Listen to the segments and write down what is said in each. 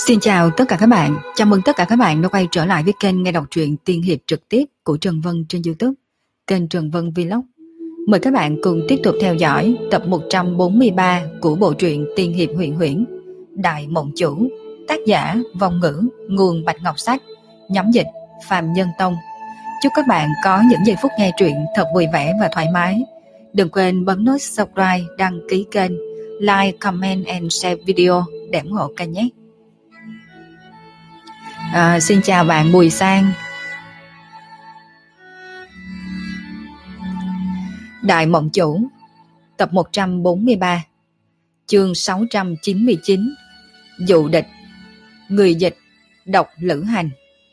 Xin chào tất cả các bạn, chào mừng tất cả các bạn đã quay trở lại với kênh nghe đọc truyện tiên hiệp trực tiếp của Trần Vân trên YouTube, kênh Trần Vân Vlog. Mời các bạn cùng tiếp tục theo dõi tập 143 của bộ truyện tiên hiệp huyền huyễn Đại Mộng Chủ, tác giả Vong Ngữ, nguồn Bạch Ngọc Sách, nhóm dịch Phạm Nhân Tông. Chúc các bạn có những giây phút nghe truyện thật vui vẻ và thoải mái. Đừng quên bấm nút subscribe, đăng ký kênh, like, comment and share video để ủng hộ kênh nhé. Xin chào bạn Bùi Sang. Đại Mộng Chủ, tập 143, chương 699, Dụ Địch. Người dịch Độc Lữ Hành.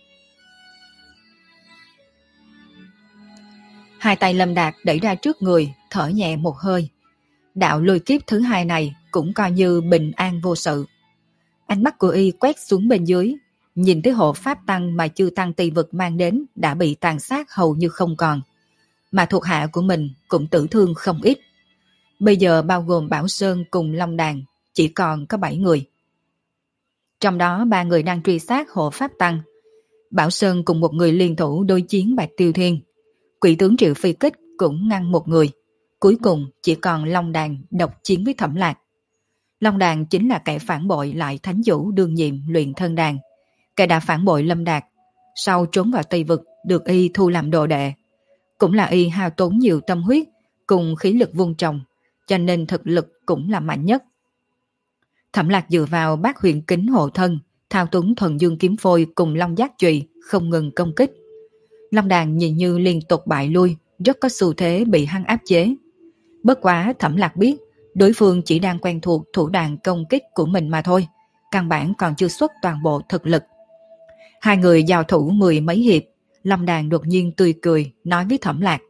Hai tay Lâm Đạt đẩy ra trước người, thở nhẹ một hơi. Đạo lôi kiếp thứ hai này cũng coi như bình an vô sự. Ánh mắt của y quét xuống bên dưới, nhìn thấy hộ pháp tăng mà chư tăng Tỳ vực mang đến đã bị tàn sát hầu như không còn, mà thuộc hạ của mình cũng tử thương không ít. Bây giờ bao gồm Bảo Sơn cùng Long Đàn chỉ còn có 7 người. Trong đó 3 người đang truy sát hộ pháp tăng. Bảo Sơn cùng một người liên thủ đối chiến Bạch Tiêu Thiên. Quỷ tướng Triệu Phi Kích cũng ngăn một người. Cuối cùng chỉ còn Long Đàn độc chiến với Thẩm Lạc. Long Đàn chính là kẻ phản bội lại Thánh Vũ đương nhiệm Luyện Thân Đàn, kẻ đã phản bội Lâm Đạt, sau trốn vào Tây Vực được y thu làm đồ đệ. Cũng là y hao tốn nhiều tâm huyết cùng khí lực vun trồng, cho nên thực lực cũng là mạnh nhất. Thẩm Lạc dựa vào Bát Huyền Kính hộ thân, thao túng Thuần Dương Kiếm Phôi cùng Long Giác Chùy không ngừng công kích. Long Đàn nhìn như liên tục bại lui, rất có xu thế bị hắn áp chế. Bất quá Thẩm Lạc biết đối phương chỉ đang quen thuộc thủ đoạn công kích của mình mà thôi, căn bản còn chưa xuất toàn bộ thực lực. Hai người giao thủ 10 mấy hiệp, Long Đàn đột nhiên tươi cười nói với Thẩm Lạc: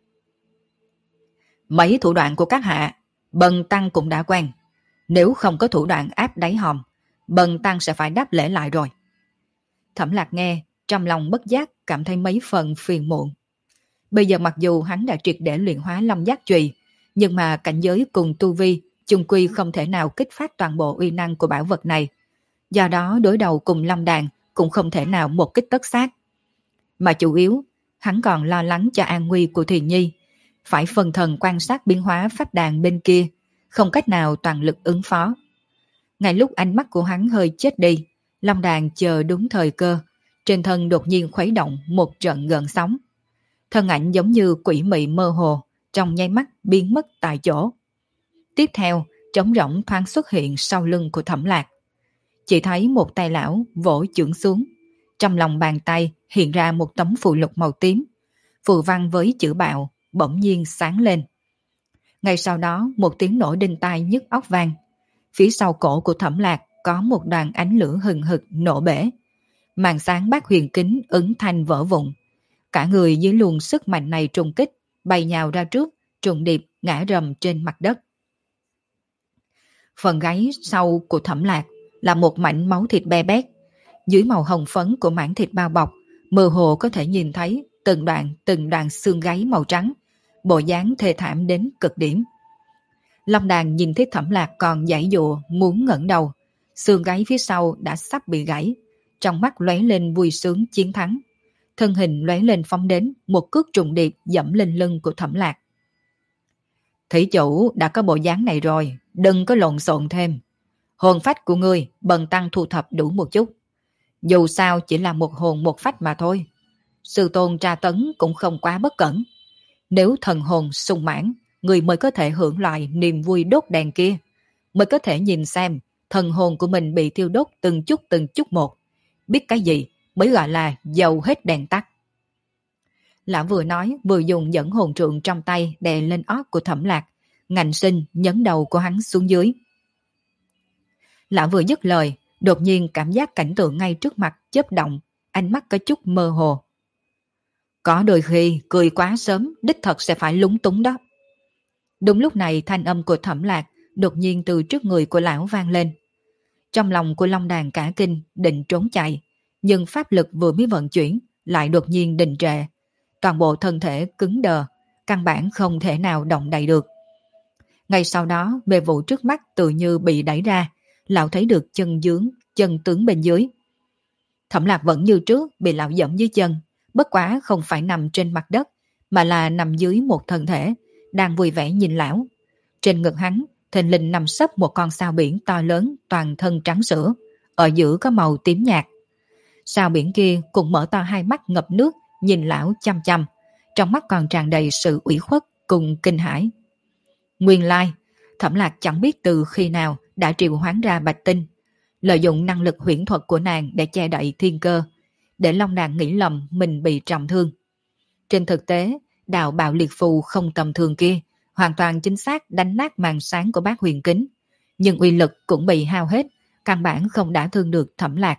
mấy thủ đoạn của các hạ, bần tăng cũng đã quen. Nếu không có thủ đoạn áp đáy hòm, bần tăng sẽ phải đáp lễ lại rồi. Thẩm Lạc nghe, trong lòng bất giác cảm thấy mấy phần phiền muộn. Bây giờ mặc dù hắn đã triệt để luyện hóa Long Giác Chùy, nhưng mà cảnh giới cùng tu vi chung quy không thể nào kích phát toàn bộ uy năng của bảo vật này. Do đó đối đầu cùng Long Đàn cũng không thể nào một kích tất sát. Mà chủ yếu, hắn còn lo lắng cho an nguy của Thùy Nhi, phải phân thần quan sát biến hóa pháp đàn bên kia, không cách nào toàn lực ứng phó. Ngay lúc ánh mắt của hắn hơi chết đi, Long Đàn chờ đúng thời cơ, trên thân đột nhiên khuấy động một trận gợn sóng. Thân ảnh giống như quỷ mị mơ hồ, trong nháy mắt biến mất tại chỗ. Tiếp theo, trống rỗng thoáng xuất hiện sau lưng của Thẩm Lạc. Chỉ thấy một tay lão vỗ chưởng xuống, trong lòng bàn tay hiện ra một tấm phù lục màu tím, phù văn với chữ bạo bỗng nhiên sáng lên. Ngay sau đó một tiếng nổ đinh tai nhức óc vang. Phía sau cổ của Thẩm Lạc có một đoàn ánh lửa hừng hực nổ bể. Màn sáng Bát Huyền Kính ứng thanh vỡ vụn. Cả người dưới luồng sức mạnh này trùng kích, bay nhào ra trước, trùng điệp ngã rầm trên mặt đất. Phần gáy sau của Thẩm Lạc là một mảnh máu thịt be bét. Dưới màu hồng phấn của mảng thịt bao bọc, mơ hồ có thể nhìn thấy từng đoạn xương gáy màu trắng, bộ dáng thê thảm đến cực điểm. Long Đàn nhìn thấy Thẩm Lạc còn giãy giụa muốn ngẩng đầu, xương gáy phía sau đã sắp bị gãy, trong mắt lóe lên vui sướng chiến thắng. Thân hình lóe lên phóng đến, một cước trùng điệp dẫm lên lưng của Thẩm Lạc. Thí chủ đã có bộ dáng này rồi, đừng có lộn xộn thêm. Hồn phách của ngươi bần tăng thu thập đủ một chút. Dù sao chỉ là một hồn một phách mà thôi. Sư tôn tra tấn cũng không quá bất cẩn. Nếu thần hồn sung mãn, người mới có thể hưởng loại niềm vui đốt đèn kia, mới có thể nhìn xem thần hồn của mình bị thiêu đốt từng chút một. Biết cái gì mới gọi là dầu hết đèn tắt. Lão vừa nói vừa dùng dẫn hồn trượng trong tay đè lên ót của Thẩm Lạc, ngạnh sinh nhấn đầu của hắn xuống dưới. Lão vừa dứt lời, đột nhiên cảm giác cảnh tượng ngay trước mặt chớp động, ánh mắt có chút mơ hồ. Có đôi khi cười quá sớm đích thật sẽ phải lúng túng đó. Đúng lúc này thanh âm của Thẩm Lạc đột nhiên từ trước người của lão vang lên. Trong lòng của Long Đàn cả kinh, định trốn chạy, nhưng pháp lực vừa mới vận chuyển lại đột nhiên đình trệ. Toàn bộ thân thể cứng đờ, căn bản không thể nào động đậy được. Ngay sau đó, bề vụ trước mắt tự như bị đẩy ra, lão thấy được chân chân tướng bên dưới. Thẩm Lạc vẫn như trước bị lão dẫm dưới chân, bất quá không phải nằm trên mặt đất, mà là nằm dưới một thân thể, đang vui vẻ nhìn lão. Trên ngực hắn, thình lình nằm sấp một con sao biển to lớn toàn thân trắng sữa, ở giữa có màu tím nhạt. Sao biển kia cũng mở to hai mắt ngập nước, nhìn lão chăm chăm, trong mắt còn tràn đầy sự ủy khuất cùng kinh hãi. Nguyên lai, Thẩm Lạc chẳng biết từ khi nào đã triệu hoán ra Bạch Tinh, lợi dụng năng lực huyễn thuật của nàng để che đậy thiên cơ, để Long Đàn nghĩ lầm mình bị trọng thương. Trên thực tế, đạo bạo liệt phù không tầm thường kia hoàn toàn chính xác đánh nát màn sáng của bác huyền kính, nhưng uy lực cũng bị hao hết, căn bản không đả thương được Thẩm Lạc.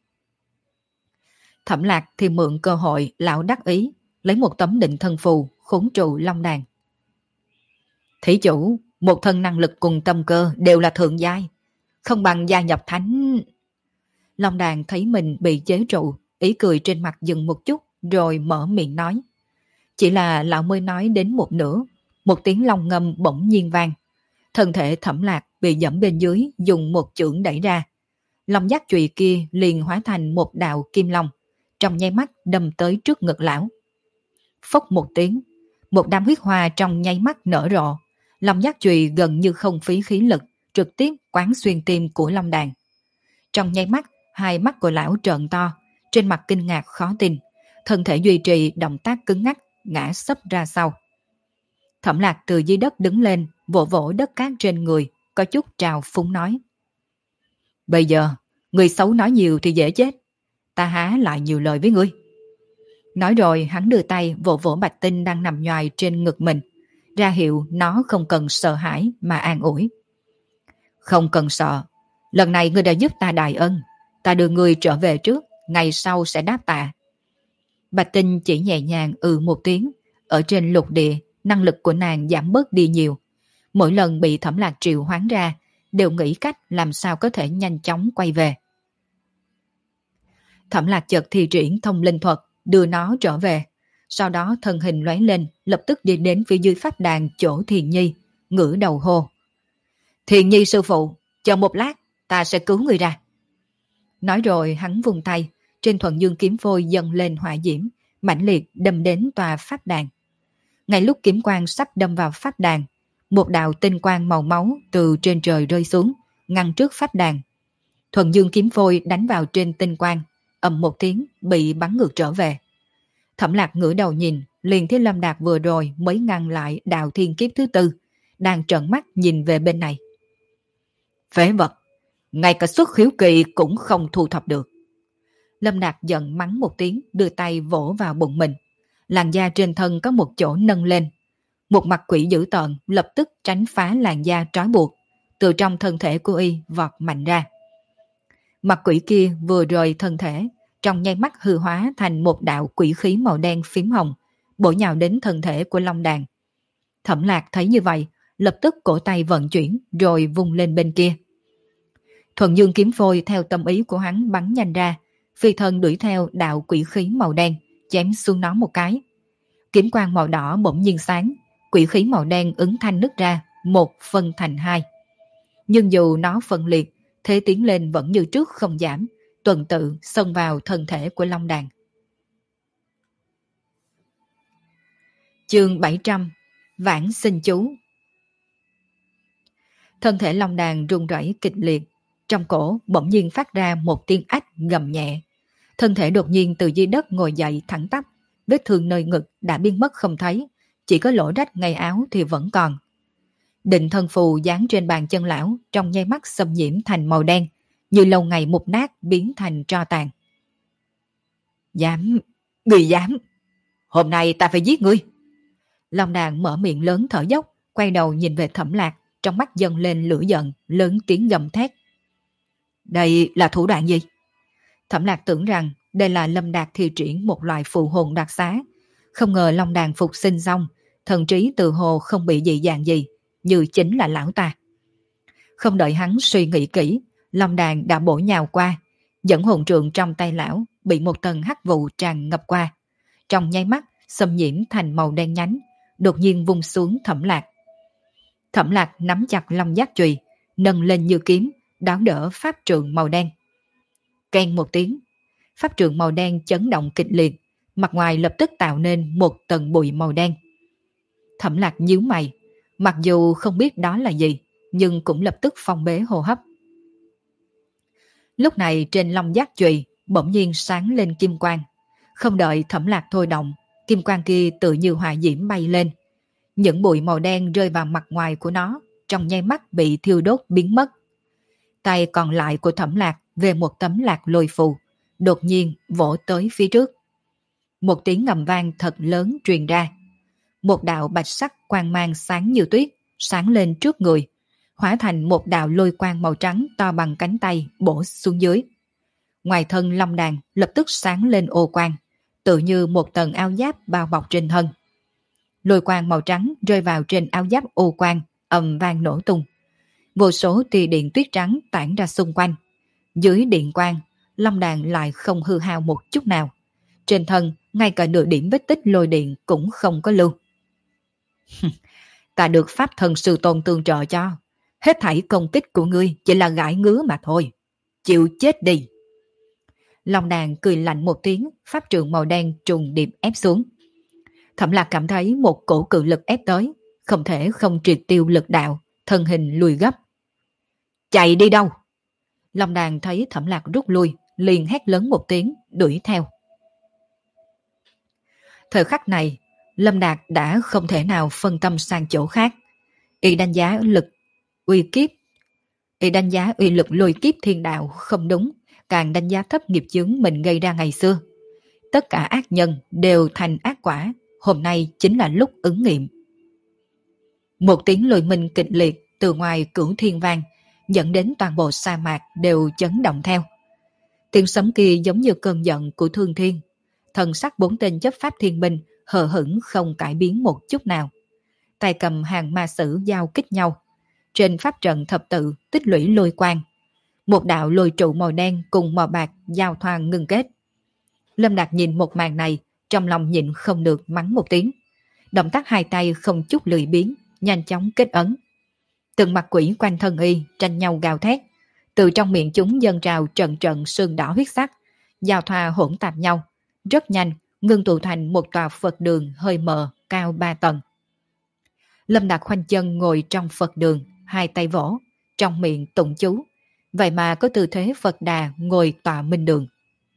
Thẩm Lạc thì mượn cơ hội lão đắc ý, lấy một tấm định thân phù khốn trụ Long Đàn. Thí chủ, một thân năng lực cùng tâm cơ đều là thượng giai, không bằng gia nhập thánh. Long Đàn thấy mình bị chế trụ, ý cười trên mặt dừng một chút, rồi mở miệng nói. Chỉ là lão mới nói đến một nửa, một tiếng long ngâm bỗng nhiên vang. Thân thể Thẩm Lạc bị dẫm bên dưới, dùng một chưởng đẩy ra. Long giác chùy kia liền hóa thành một đạo kim long, trong nháy mắt đâm tới trước ngực lão. Phốc một tiếng, một đám huyết hoa trong nháy mắt nở rộ. Long giác chùy gần như không phí khí lực, trực tiếp quán xuyên tim của Long Đàn. Trong nháy mắt, hai mắt của lão trợn to, trên mặt kinh ngạc khó tin, thân thể duy trì động tác cứng ngắc, ngã sấp ra sau. Thẩm Lạc từ dưới đất đứng lên, vỗ vỗ đất cát trên người, có chút trào phúng nói. Bây giờ, người xấu nói nhiều thì dễ chết, ta há lại nhiều lời với ngươi. Nói rồi hắn đưa tay vỗ vỗ Bạch Tinh đang nằm nhoài trên ngực mình, ra hiệu nó không cần sợ hãi mà an ủi. Không cần sợ, lần này ngươi đã giúp ta đại ân, ta đưa ngươi trở về trước, ngày sau sẽ đáp tạ. Bạch Tinh chỉ nhẹ nhàng một tiếng, ở trên lục địa, năng lực của nàng giảm bớt đi nhiều. Mỗi lần bị Thẩm Lạc triệu hoán ra, đều nghĩ cách làm sao có thể nhanh chóng quay về. Thẩm Lạc chợt thi triển thông linh thuật, đưa nó trở về. Sau đó thân hình lóe lên, lập tức đi đến phía dưới pháp đàn chỗ Thiền Nhi, ngửa đầu hô. Thiền Nhi sư phụ, chờ một lát, ta sẽ cứu người ra. Nói rồi hắn vùng tay, trên thuần dương kiếm phôi dâng lên hỏa diễm, mãnh liệt đâm đến tòa pháp đàn. Ngay lúc kiếm quang sắp đâm vào pháp đàn, một đạo tinh quang màu máu từ trên trời rơi xuống, ngăn trước pháp đàn. Thuần dương kiếm phôi đánh vào trên tinh quang, ầm một tiếng bị bắn ngược trở về. Thẩm Lạc ngửa đầu nhìn, liền thấy Lâm Đạt vừa rồi mới ngăn lại đạo thiên kiếp thứ tư, đang trợn mắt nhìn về bên này. Phế vật, ngay cả xuất khiếu kỳ cũng không thu thập được. Lâm Đạt giận mắng một tiếng, đưa tay vỗ vào bụng mình. Làn da trên thân có một chỗ nâng lên. Một mặt quỷ dữ tợn lập tức tránh phá làn da trói buộc, từ trong thân thể của y vọt mạnh ra. Mặt quỷ kia vừa rời thân thể, trong nháy mắt hư hóa thành một đạo quỷ khí màu đen phím hồng, bổ nhào đến thân thể của Long Đàn. Thẩm Lạc thấy như vậy, lập tức cổ tay vận chuyển rồi vung lên bên kia. Thuần dương kiếm phôi theo tâm ý của hắn bắn nhanh ra, phi thân đuổi theo đạo quỷ khí màu đen, chém xuống nó một cái. Kiếm quang màu đỏ bỗng nhiên sáng, quỷ khí màu đen ứng thanh nứt ra, một phân thành hai. Nhưng dù nó phân liệt, thế tiến lên vẫn như trước không giảm, tuần tự xông vào thân thể của Long Đàn. Chương 700 Vãng sinh chú. Thân thể Long Đàn rung rẩy kịch liệt, trong cổ bỗng nhiên phát ra một tiếng ách gầm nhẹ. Thân thể đột nhiên từ dưới đất ngồi dậy thẳng tắp, vết thương nơi ngực đã biến mất không thấy, chỉ có lỗ rách ngay áo thì vẫn còn. Định thân phù dán trên bàn chân lão, trong nháy mắt xâm nhiễm thành màu đen, như lâu ngày mục nát biến thành tro tàn. Dám, người dám, hôm nay ta phải giết ngươi. Long Đàn mở miệng lớn thở dốc, quay đầu nhìn về Thẩm Lạc, trong mắt dâng lên lửa giận, lớn tiếng gầm thét. Đây là thủ đoạn gì? Thẩm Lạc tưởng rằng đây là Lâm Đạt thi triển một loại phù hồn đặc xá, không ngờ Long Đàn phục sinh xong, thần trí tự hồ không bị dị dạng gì, như chính là lão ta. Không đợi hắn suy nghĩ kỹ, Long Đàn đã bổ nhào qua, dẫn hồn trượng trong tay lão bị một tầng hắc vụ tràn ngập qua, trong nháy mắt xâm nhiễm thành màu đen nhánh, đột nhiên vung xuống Thẩm Lạc. Thẩm Lạc nắm chặt long giác chùy, nâng lên như kiếm, đón đỡ pháp trượng màu đen. keng một tiếng. Pháp trượng màu đen chấn động kịch liệt, mặt ngoài lập tức tạo nên một tầng bụi màu đen. Thẩm Lạc nhíu mày, mặc dù không biết đó là gì, nhưng cũng lập tức phong bế hô hấp. Lúc này trên long giác chùy bỗng nhiên sáng lên kim quang. Không đợi Thẩm Lạc thôi động, kim quang kia tự như hỏa diễm bay lên. Những bụi màu đen rơi vào mặt ngoài của nó, trong nháy mắt bị thiêu đốt biến mất. Tay còn lại của Thẩm Lạc về một tấm lạc lôi phù, đột nhiên vỗ tới phía trước. Một tiếng ngầm vang thật lớn truyền ra. Một đạo bạch sắc quang mang sáng như tuyết, sáng lên trước người, hóa thành một đạo lôi quang màu trắng to bằng cánh tay bổ xuống dưới. Ngoài thân long đàn lập tức sáng lên ô quang, tự như một tầng áo giáp bao bọc trên thân. Lôi quang màu trắng rơi vào trên áo giáp ô quang, ầm vang nổ tung. Vô số tia điện tuyết trắng tản ra xung quanh. Dưới điện quang, long đàn lại không hư hao một chút nào. Trên thân, ngay cả nửa điểm vết tích lôi điện cũng không có lưu. Ta được pháp thần sư tôn tương trợ cho. Hết thảy công kích của ngươi chỉ là gãi ngứa mà thôi. Chịu chết đi. Long đàn cười lạnh một tiếng, pháp trượng màu đen trùng điệp ép xuống. Thẩm Lạc cảm thấy một cổ cự lực ép tới, không thể không triệt tiêu lực đạo, thân hình lùi gấp. Chạy đi đâu? Long đàn thấy Thẩm Lạc rút lui, liền hét lớn một tiếng, đuổi theo. Thời khắc này, Lâm Đạt đã không thể nào phân tâm sang chỗ khác. Y đánh giá uy lực lôi kiếp thiên đạo không đúng, càng đánh giá thấp nghiệp chướng mình gây ra ngày xưa. Tất cả ác nhân đều thành ác quả, hôm nay chính là lúc ứng nghiệm. Một tiếng lôi minh kịch liệt từ ngoài cửu thiên vang, dẫn đến toàn bộ sa mạc đều chấn động theo. Tiếng sấm kia giống như cơn giận của thương thiên. Thần sắc bốn tên chấp pháp thiên binh hờ hững không cải biến một chút nào. Tay cầm hàng ma sử giao kích nhau. Trên pháp trận thập tự tích lũy lôi quang. Một đạo lôi trụ màu đen cùng màu bạc giao thoa ngưng kết. Lâm Đạt nhìn một màn này, trong lòng nhịn không được mắng một tiếng. Động tác hai tay không chút lười biếng, nhanh chóng kết ấn. Từng mặt quỷ quanh thân y tranh nhau gào thét. Từ trong miệng chúng dâng trào trận trận sương đỏ huyết sắc, giao thoa hỗn tạp nhau. Rất nhanh, ngưng tụ thành một tòa Phật đường hơi mờ, cao 3 tầng. Lâm Đạt khoanh chân ngồi trong Phật đường, hai tay vỗ, trong miệng tụng chú. Vậy mà có tư thế Phật Đà ngồi tọa minh đường.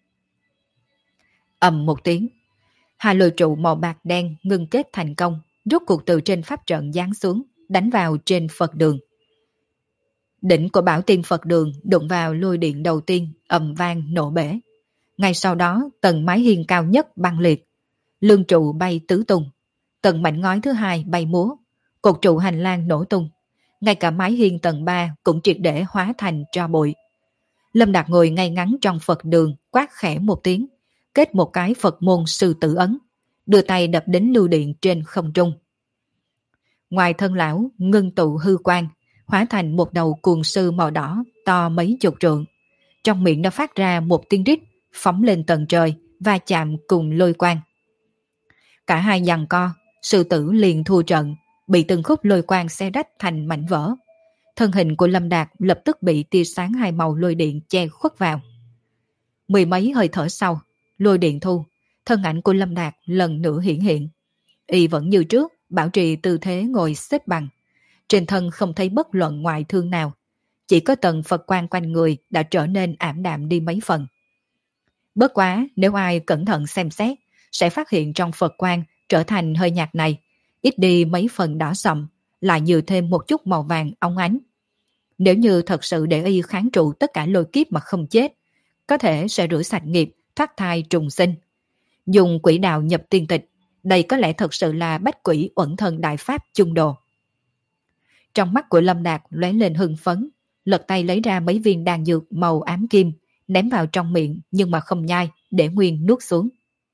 Ầm một tiếng, hai lôi trụ màu bạc đen ngưng kết thành công, rút cuộc từ trên pháp trận giáng xuống, đánh vào trên Phật đường. Đỉnh của bảo tiên Phật đường đụng vào lôi điện đầu tiên, ầm vang nổ bể. Ngay sau đó, tầng mái hiên cao nhất băng liệt, lương trụ bay tứ tung, tầng mảnh ngói thứ hai bay múa, cột trụ hành lang nổ tung, ngay cả mái hiên tầng 3 cũng triệt để hóa thành tro bụi. Lâm Đạt ngồi ngay ngắn trong Phật đường, quát khẽ một tiếng, kết một cái Phật môn sư tử ấn, đưa tay đập đến lưu điện trên không trung. Ngoài thân lão, ngưng tụ hư quang, hóa thành một đầu cuồng sư màu đỏ to mấy chục trượng. Trong miệng nó phát ra một tiếng rít, phóng lên tầng trời và chạm cùng lôi quang. Cả hai giằng co, sư tử liền thua trận, bị từng khúc lôi quang xé rách thành mảnh vỡ. Thân hình của Lâm Đạt lập tức bị tia sáng hai màu lôi điện che khuất vào. Mười mấy hơi thở sau, lôi điện thu, thân ảnh của Lâm Đạt lần nữa hiển hiện. Y vẫn như trước, bảo trì tư thế ngồi xếp bằng. Trên thân không thấy bất luận ngoại thương nào, chỉ có tầng Phật quang quanh người đã trở nên ảm đạm đi mấy phần. Bất quá, nếu ai cẩn thận xem xét, sẽ phát hiện trong Phật quang trở thành hơi nhạt này, ít đi mấy phần đỏ sậm, lại nhiều thêm một chút màu vàng óng ánh. Nếu như thật sự để y kháng trụ tất cả lôi kiếp mà không chết, có thể sẽ rửa sạch nghiệp, thoát thai trùng sinh. Dùng quỷ đạo nhập tiên tịch, đây có lẽ thật sự là bách quỷ uẩn thần đại pháp chung đồ. Trong mắt của Lâm Đạt lóe lên hưng phấn, lật tay lấy ra mấy viên đan dược màu ám kim, ném vào trong miệng nhưng mà không nhai, để nguyên nuốt xuống.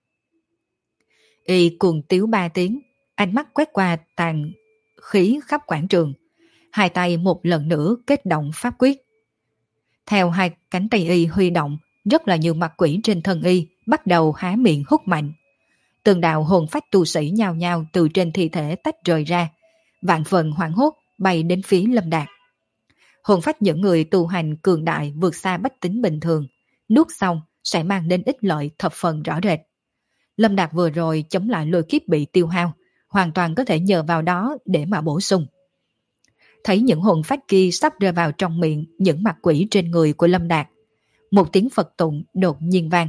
Y cuồng tiếu 3 tiếng, ánh mắt quét qua tàn khí khắp quảng trường, hai tay một lần nữa kết động pháp quyết. Theo hai cánh tay y huy động, rất là nhiều mặt quỷ trên thân y bắt đầu há miệng hút mạnh. Từng đạo hồn phách tu sĩ nhao nhao từ trên thi thể tách rời ra, vạn phần hoảng hốt bay đến phía Lâm Đạt. Hồn phách những người tu hành cường đại vượt xa bách tính bình thường, nuốt xong sẽ mang đến ích lợi thập phần rõ rệt. Lâm Đạt vừa rồi chống lại lôi kiếp bị tiêu hao, hoàn toàn có thể nhờ vào đó để mà bổ sung. Thấy những hồn phách kia sắp rơi vào trong miệng những mặt quỷ trên người của Lâm Đạt, một tiếng Phật tụng đột nhiên vang.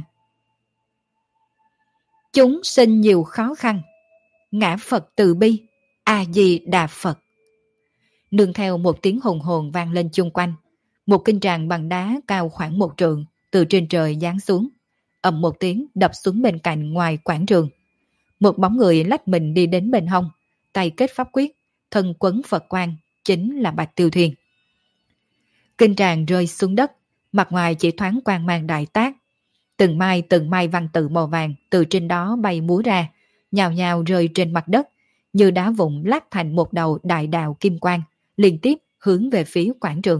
Chúng sinh nhiều khó khăn, ngã Phật từ bi, A-di-đà Phật. Nương theo một tiếng hùng hồn vang lên chung quanh, một kinh tràng bằng đá cao khoảng 1 trượng từ trên trời giáng xuống, ầm một tiếng đập xuống bên cạnh ngoài quảng trường. Một bóng người lách mình đi đến bên hông, tay kết pháp quyết, thân quấn Phật quang, chính là Bạch Tiêu Thiên. Kinh tràng rơi xuống đất, mặt ngoài chỉ thoáng quang mang đại tác. Từng mai văn tự màu vàng từ trên đó bay múa ra, nhào nhào rơi trên mặt đất, như đá vụn lát thành một đầu đại đạo kim quang, liên tiếp hướng về phía quảng trường.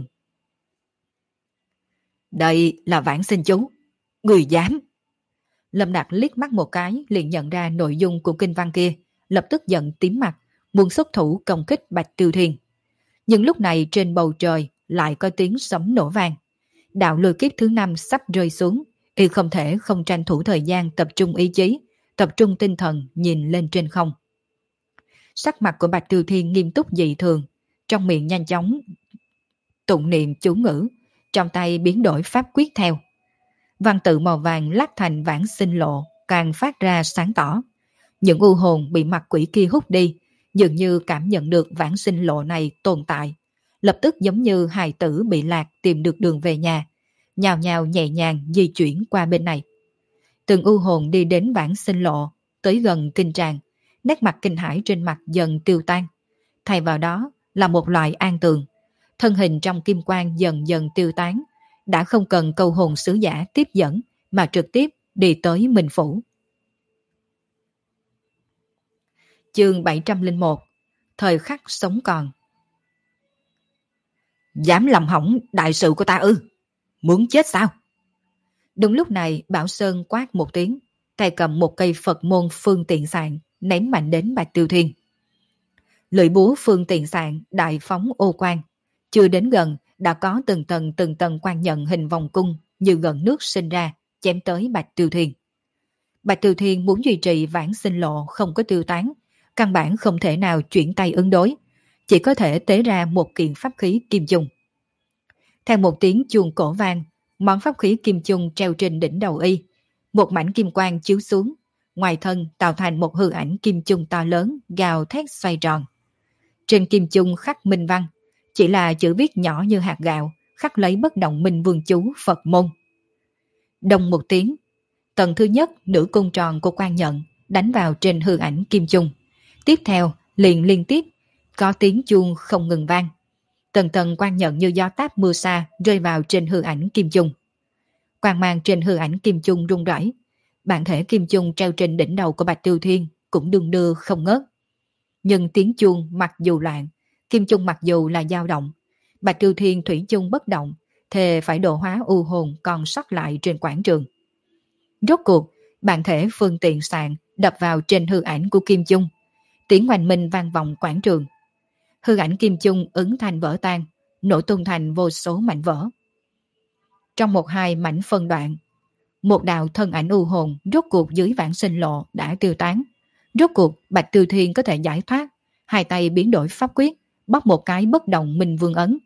Đây là Vãng Sinh Chú, người dám. Lâm Đạt liếc mắt một cái liền nhận ra nội dung của kinh văn kia, lập tức giận tím mặt, muốn xuất thủ công kích Bạch Tiêu Thiên. Nhưng lúc này trên bầu trời lại có tiếng sấm nổ vang. Đạo lôi kiếp thứ 5 sắp rơi xuống, y không thể không tranh thủ thời gian tập trung ý chí, tập trung tinh thần nhìn lên trên không. Sắc mặt của Bạch Tiêu Thiên nghiêm túc dị thường, trong miệng nhanh chóng tụng niệm chú ngữ, trong tay biến đổi pháp quyết theo. Văn tự màu vàng lát thành Vãng Sinh Lộ càng phát ra sáng tỏ. Những u hồn bị mặt quỷ kia hút đi, dường như cảm nhận được Vãng Sinh Lộ này tồn tại, lập tức giống như hài tử bị lạc tìm được đường về nhà, nhào nhào nhẹ nhàng di chuyển qua bên này. Từng u hồn đi đến Vãng Sinh Lộ, tới gần kinh tràng, nét mặt kinh hãi trên mặt dần tiêu tan. Thay vào đó là một loại an tường, thân hình trong kim quang dần dần tiêu tán, đã không cần câu hồn sứ giả tiếp dẫn mà trực tiếp đi tới Minh Phủ. Chương 701, thời khắc sống còn. Dám làm hỏng đại sự của ta ư? Muốn chết sao? Đúng lúc này Bảo Sơn quát một tiếng, tay cầm một cây Phật môn phương tiện sạn ném mạnh đến Bạch Tiêu Thiên. Lưỡi búa phương tiện sạn đại phóng ô quang, chưa đến gần đã có từng tầng quang nhận hình vòng cung như gần nước sinh ra, chém tới Bạch Tiêu Thiên. Bạch Tiêu Thiên muốn duy trì Vãng Sinh Lộ không có tiêu tán, căn bản không thể nào chuyển tay ứng đối, chỉ có thể tế ra một kiện pháp khí kim chung. Theo một tiếng chuông cổ vang, món pháp khí kim chung treo trên đỉnh đầu y, một mảnh kim quang chiếu xuống, ngoài thân tạo thành một hư ảnh kim chung to lớn gào thét xoay tròn. Trên kim chung khắc minh văn, chỉ là chữ viết nhỏ như hạt gạo, khắc lấy bất động minh vương chú Phật môn. Đồng một tiếng, tầng thứ nhất nửa cung tròn của quan nhận đánh vào trên hư ảnh kim chung. Tiếp theo liền liên tiếp có tiếng chuông không ngừng vang. Tầng quan nhận như gió táp mưa xa rơi vào trên hư ảnh kim chung. Quang mang trên hư ảnh kim chung rung rẩy, bản thể kim chung treo trên đỉnh đầu của Bạch Tiêu Thiên cũng đung đưa không ngớt. Nhưng tiếng chuông mặc dù loạn, kim chung mặc dù là dao động, Bạch Tiêu Thiên thủy chung bất động, thề phải độ hóa u hồn còn sót lại trên quảng trường. Rốt cuộc, bản thể phương tiện sạn đập vào trên hư ảnh của kim chung, tiếng oanh minh vang vọng quảng trường. Hư ảnh kim chung ứng thành vỡ tan, nổ tung thành vô số mảnh vỡ. Trong một hai mảnh phân đoạn, một đạo thân ảnh u hồn rốt cuộc dưới Vãng Sinh Lộ đã tiêu tán. Rốt cuộc Bạch Tiêu Thiên có thể giải thoát, hai tay biến đổi pháp quyết, bóp một cái bất động minh vương ấn.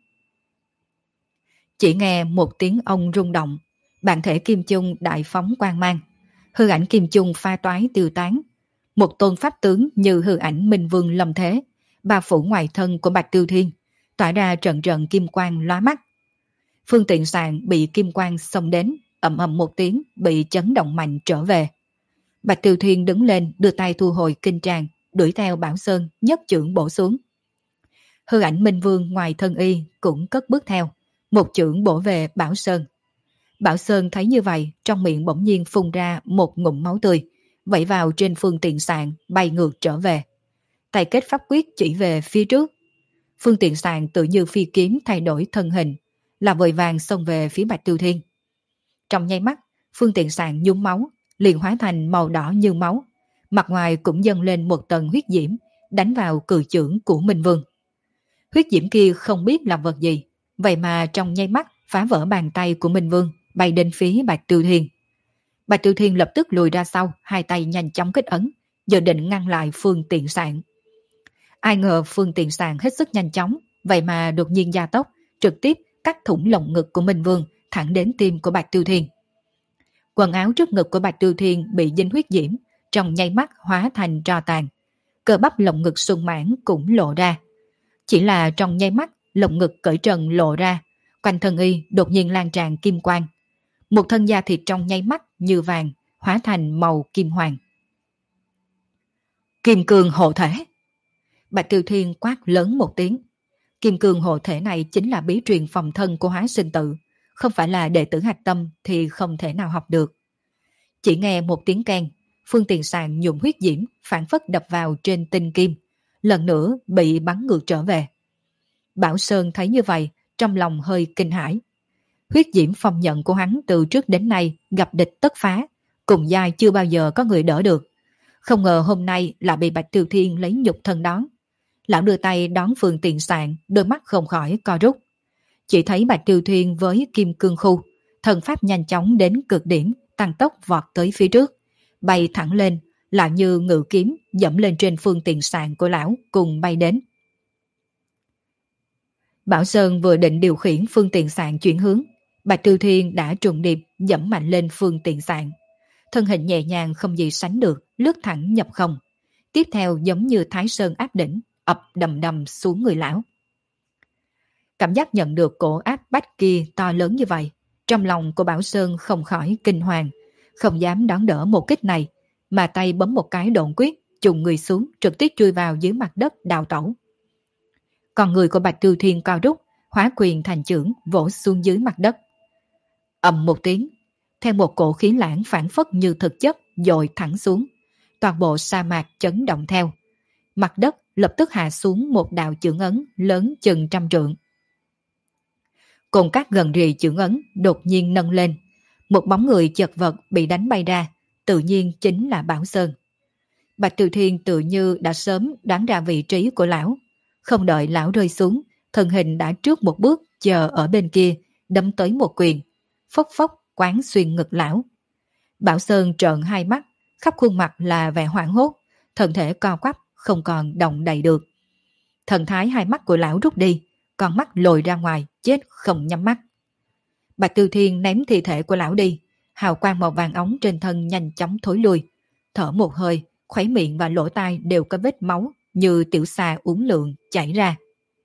Chỉ nghe một tiếng ông rung động, bản thể kim chung đại phóng quang mang, hư ảnh kim chung pha toái tiêu tán. Một tôn pháp tướng như hư ảnh minh vương lâm thế, bao phủ ngoài thân của Bạch Tiêu Thiên, tỏa ra trận trận kim quang lóa mắt. Phương tiện sạn bị kim quang xông đến, ầm ầm một tiếng bị chấn động mạnh trở về. Bạch Tiêu Thiên đứng lên đưa tay thu hồi kinh tràng, đuổi theo Bảo Sơn nhất chưởng bổ xuống. Hư ảnh minh vương ngoài thân y cũng cất bước theo, một chưởng bổ về Bảo Sơn. Bảo Sơn thấy như vậy, trong miệng bỗng nhiên phun ra một ngụm máu tươi, vẩy vào trên phương tiện sạn bay ngược trở về. Tay kết pháp quyết chỉ về phía trước. Phương tiện sạn tự như phi kiếm thay đổi thân hình, là vội vàng xông về phía Bạch Tiêu Thiên. Trong nháy mắt, phương tiện sạn nhúng máu, liền hóa thành màu đỏ như máu. Mặt ngoài cũng dâng lên một tầng huyết diễm, đánh vào cự chưởng của Minh Vương. Huyết diễm kia không biết là vật gì, vậy mà trong nháy mắt phá vỡ bàn tay của Minh Vương, bay đến phía Bạch Tiêu Thiên. Bạch Tiêu Thiên lập tức lùi ra sau, hai tay nhanh chóng kết ấn, dự định ngăn lại Phương Tiện Sạn. Ai ngờ Phương Tiện Sạn hết sức nhanh chóng, vậy mà đột nhiên gia tốc, trực tiếp cắt thủng lồng ngực của Minh Vương, thẳng đến tim của Bạch Tiêu Thiên. Quần áo trước ngực của Bạch Tiêu Thiên bị dính huyết diễm, trong nháy mắt hóa thành tro tàn. Cơ bắp lồng ngực sung mãn cũng lộ ra. Chỉ là trong nháy mắt, lồng ngực cởi trần lộ ra, quanh thân y đột nhiên lan tràn kim quang. Một thân da thịt trong nháy mắt như vàng, hóa thành màu kim hoàng. Kim cương hộ thể. Bạch Tiêu Thiên quát lớn một tiếng. Kim cương hộ thể này chính là bí truyền phòng thân của Hóa Sinh Tự, không phải là đệ tử hạch tâm thì không thể nào học được. Chỉ nghe một tiếng keng, Phương Tiền Sạn nhuộm huyết diễm phản phất đập vào trên tinh kim, lần nữa bị bắn ngược trở về. Bảo Sơn thấy như vậy, trong lòng hơi kinh hãi. Huyết diễm phong nhận của hắn từ trước đến nay gặp địch tất phá, cùng giai chưa bao giờ có người đỡ được. Không ngờ hôm nay lại bị Bạch Tiêu Thiên lấy nhục thân đón. Lão đưa tay đón Phương Tiền Sạn, đôi mắt không khỏi co rút. Chỉ thấy Bạch Tiêu Thiên với kim cương khu, thần pháp nhanh chóng đến cực điểm, tăng tốc vọt tới phía trước, bay thẳng lên, lại như ngự kiếm dẫm lên trên Phương Tiền Sạn của lão cùng bay đến. Bảo Sơn vừa định điều khiển Phương Tiền Sạn chuyển hướng, Bạch Tiêu Thiên đã trùng điệp dẫm mạnh lên Phương Tiền Sạn. Thân hình nhẹ nhàng không gì sánh được, lướt thẳng nhập không. Tiếp theo giống như Thái Sơn áp đỉnh, ập đầm đầm xuống người lão. Cảm giác nhận được cổ áp bách kia to lớn như vậy, trong lòng của Bảo Sơn không khỏi kinh hoàng, không dám đón đỡ một kích này, mà tay bấm một cái độn quyết, trùng người xuống trực tiếp chui vào dưới mặt đất đào tẩu. Còn người của Bạch Tiêu Thiên cao rút, hóa quyền thành chưởng vỗ xuống dưới mặt đất. Ầm một tiếng, theo một cổ khí lãng phản phất như thực chất dội thẳng xuống, toàn bộ sa mạc chấn động theo. Mặt đất lập tức hạ xuống một đạo chưởng ấn lớn chừng 100 trượng. Cồn cát gần rì chưởng ấn đột nhiên nâng lên, một bóng người chật vật bị đánh bay ra, tự nhiên chính là Bảo Sơn. Bạch Tiêu Thiên tự như đã sớm đoán ra vị trí của lão, không đợi lão rơi xuống, thân hình đã trước một bước chờ ở bên kia, đấm tới một quyền, phốc phốc quán xuyên ngực lão. Bảo Sơn trợn hai mắt, khắp khuôn mặt là vẻ hoảng hốt, thân thể co quắp không còn động đậy được. Thần thái hai mắt của lão rút đi, con mắt lồi ra ngoài, chết không nhắm mắt. Bạch Tiêu Thiên ném thi thể của lão đi, hào quang màu vàng ống trên thân nhanh chóng thối lui, thở một hơi, khuấy miệng và lỗ tai đều có vết máu như tiểu xà uốn lượn chảy ra.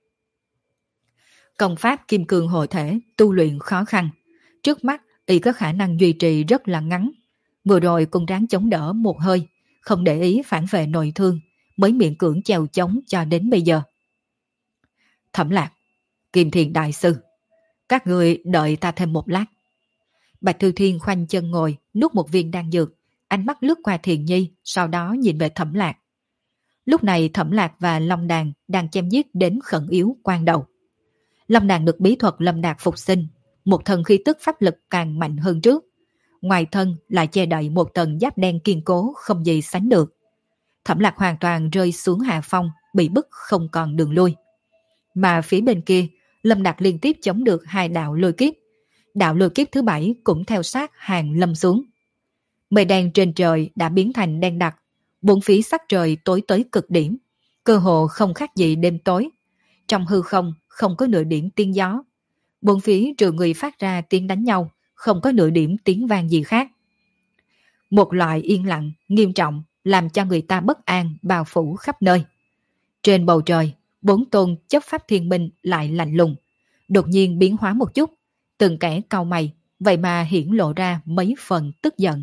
Công pháp kim cương hộ thể tu luyện khó khăn, trước mắt y có khả năng duy trì rất là ngắn. Vừa rồi cũng ráng chống đỡ một hơi, không để ý phản vệ nội thương, mới miễn cưỡng chèo chống cho đến bây giờ. Thẩm Lạc, Kim Thiền Đại Sư, các người đợi ta thêm một lát. Bạch Thư Thiên khoanh chân ngồi, nuốt một viên đan dược, ánh mắt lướt qua Thiền Nhi, sau đó nhìn về Thẩm Lạc. Lúc này Thẩm Lạc và Long Đàn đang chém giết đến khẩn yếu quan đầu. Long Đàn được bí thuật Lâm Đạt phục sinh, một thần khí tức pháp lực càng mạnh hơn trước. Ngoài thân lại che đậy một tầng giáp đen kiên cố không gì sánh được. Thẩm Lạc hoàn toàn rơi xuống hạ phong, bị bức không còn đường lui. Mà phía bên kia, Lâm Đạt liên tiếp chống được hai đạo lôi kiếp. Đạo lôi kiếp thứ 7 cũng theo sát hàng lâm xuống. Mây đen trên trời đã biến thành đen đặc, bốn phía sắc trời tối tới cực điểm, cơ hồ không khác gì đêm tối. Trong hư không không có nửa điểm tiếng gió. Bốn phía trừ người phát ra tiếng đánh nhau, không có nửa điểm tiếng vang gì khác. Một loại yên lặng, nghiêm trọng, làm cho người ta bất an bao phủ khắp nơi. Trên bầu trời, 4 tôn chấp pháp thiên minh lại lạnh lùng, đột nhiên biến hóa một chút, từng kẻ cau mày, vậy mà hiển lộ ra mấy phần tức giận.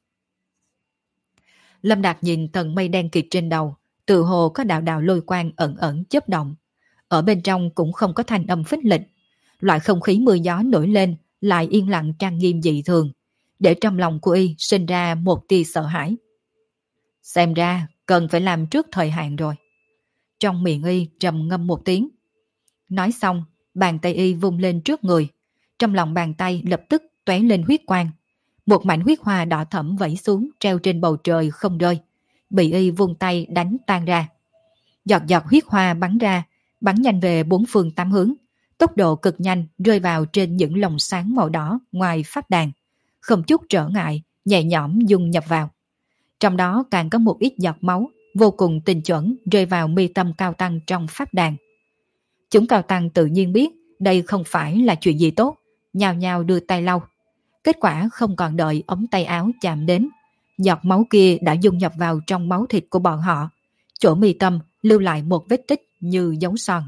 Lâm Đạt nhìn tầng mây đen kịt trên đầu, tự hồ có đạo đạo lôi quang ẩn ẩn chớp động. Ở bên trong cũng không có thanh âm phích lịch. Loại không khí mưa gió nổi lên lại yên lặng trang nghiêm dị thường, để trong lòng của y sinh ra một tia sợ hãi. Xem ra cần phải làm trước thời hạn rồi. Trong miệng y trầm ngâm một tiếng. Nói xong, bàn tay y vung lên trước người. Trong lòng bàn tay lập tức tóe lên huyết quang. Một mảnh huyết hoa đỏ thẫm vẩy xuống treo trên bầu trời không rơi, bị y vung tay đánh tan ra. Giọt giọt huyết hoa bắn ra, bắn nhanh về 4 phương 8 hướng, tốc độ cực nhanh rơi vào trên những lồng sáng màu đỏ ngoài pháp đàn, không chút trở ngại, nhẹ nhõm dung nhập vào. Trong đó càng có một ít giọt máu, vô cùng tinh chuẩn rơi vào mi tâm cao tăng trong pháp đàn. Chúng cao tăng tự nhiên biết đây không phải là chuyện gì tốt, nhào nhào đưa tay lau. Kết quả không còn đợi ống tay áo chạm đến, giọt máu kia đã dung nhập vào trong máu thịt của bọn họ, chỗ mi tâm lưu lại một vết tích như dấu son.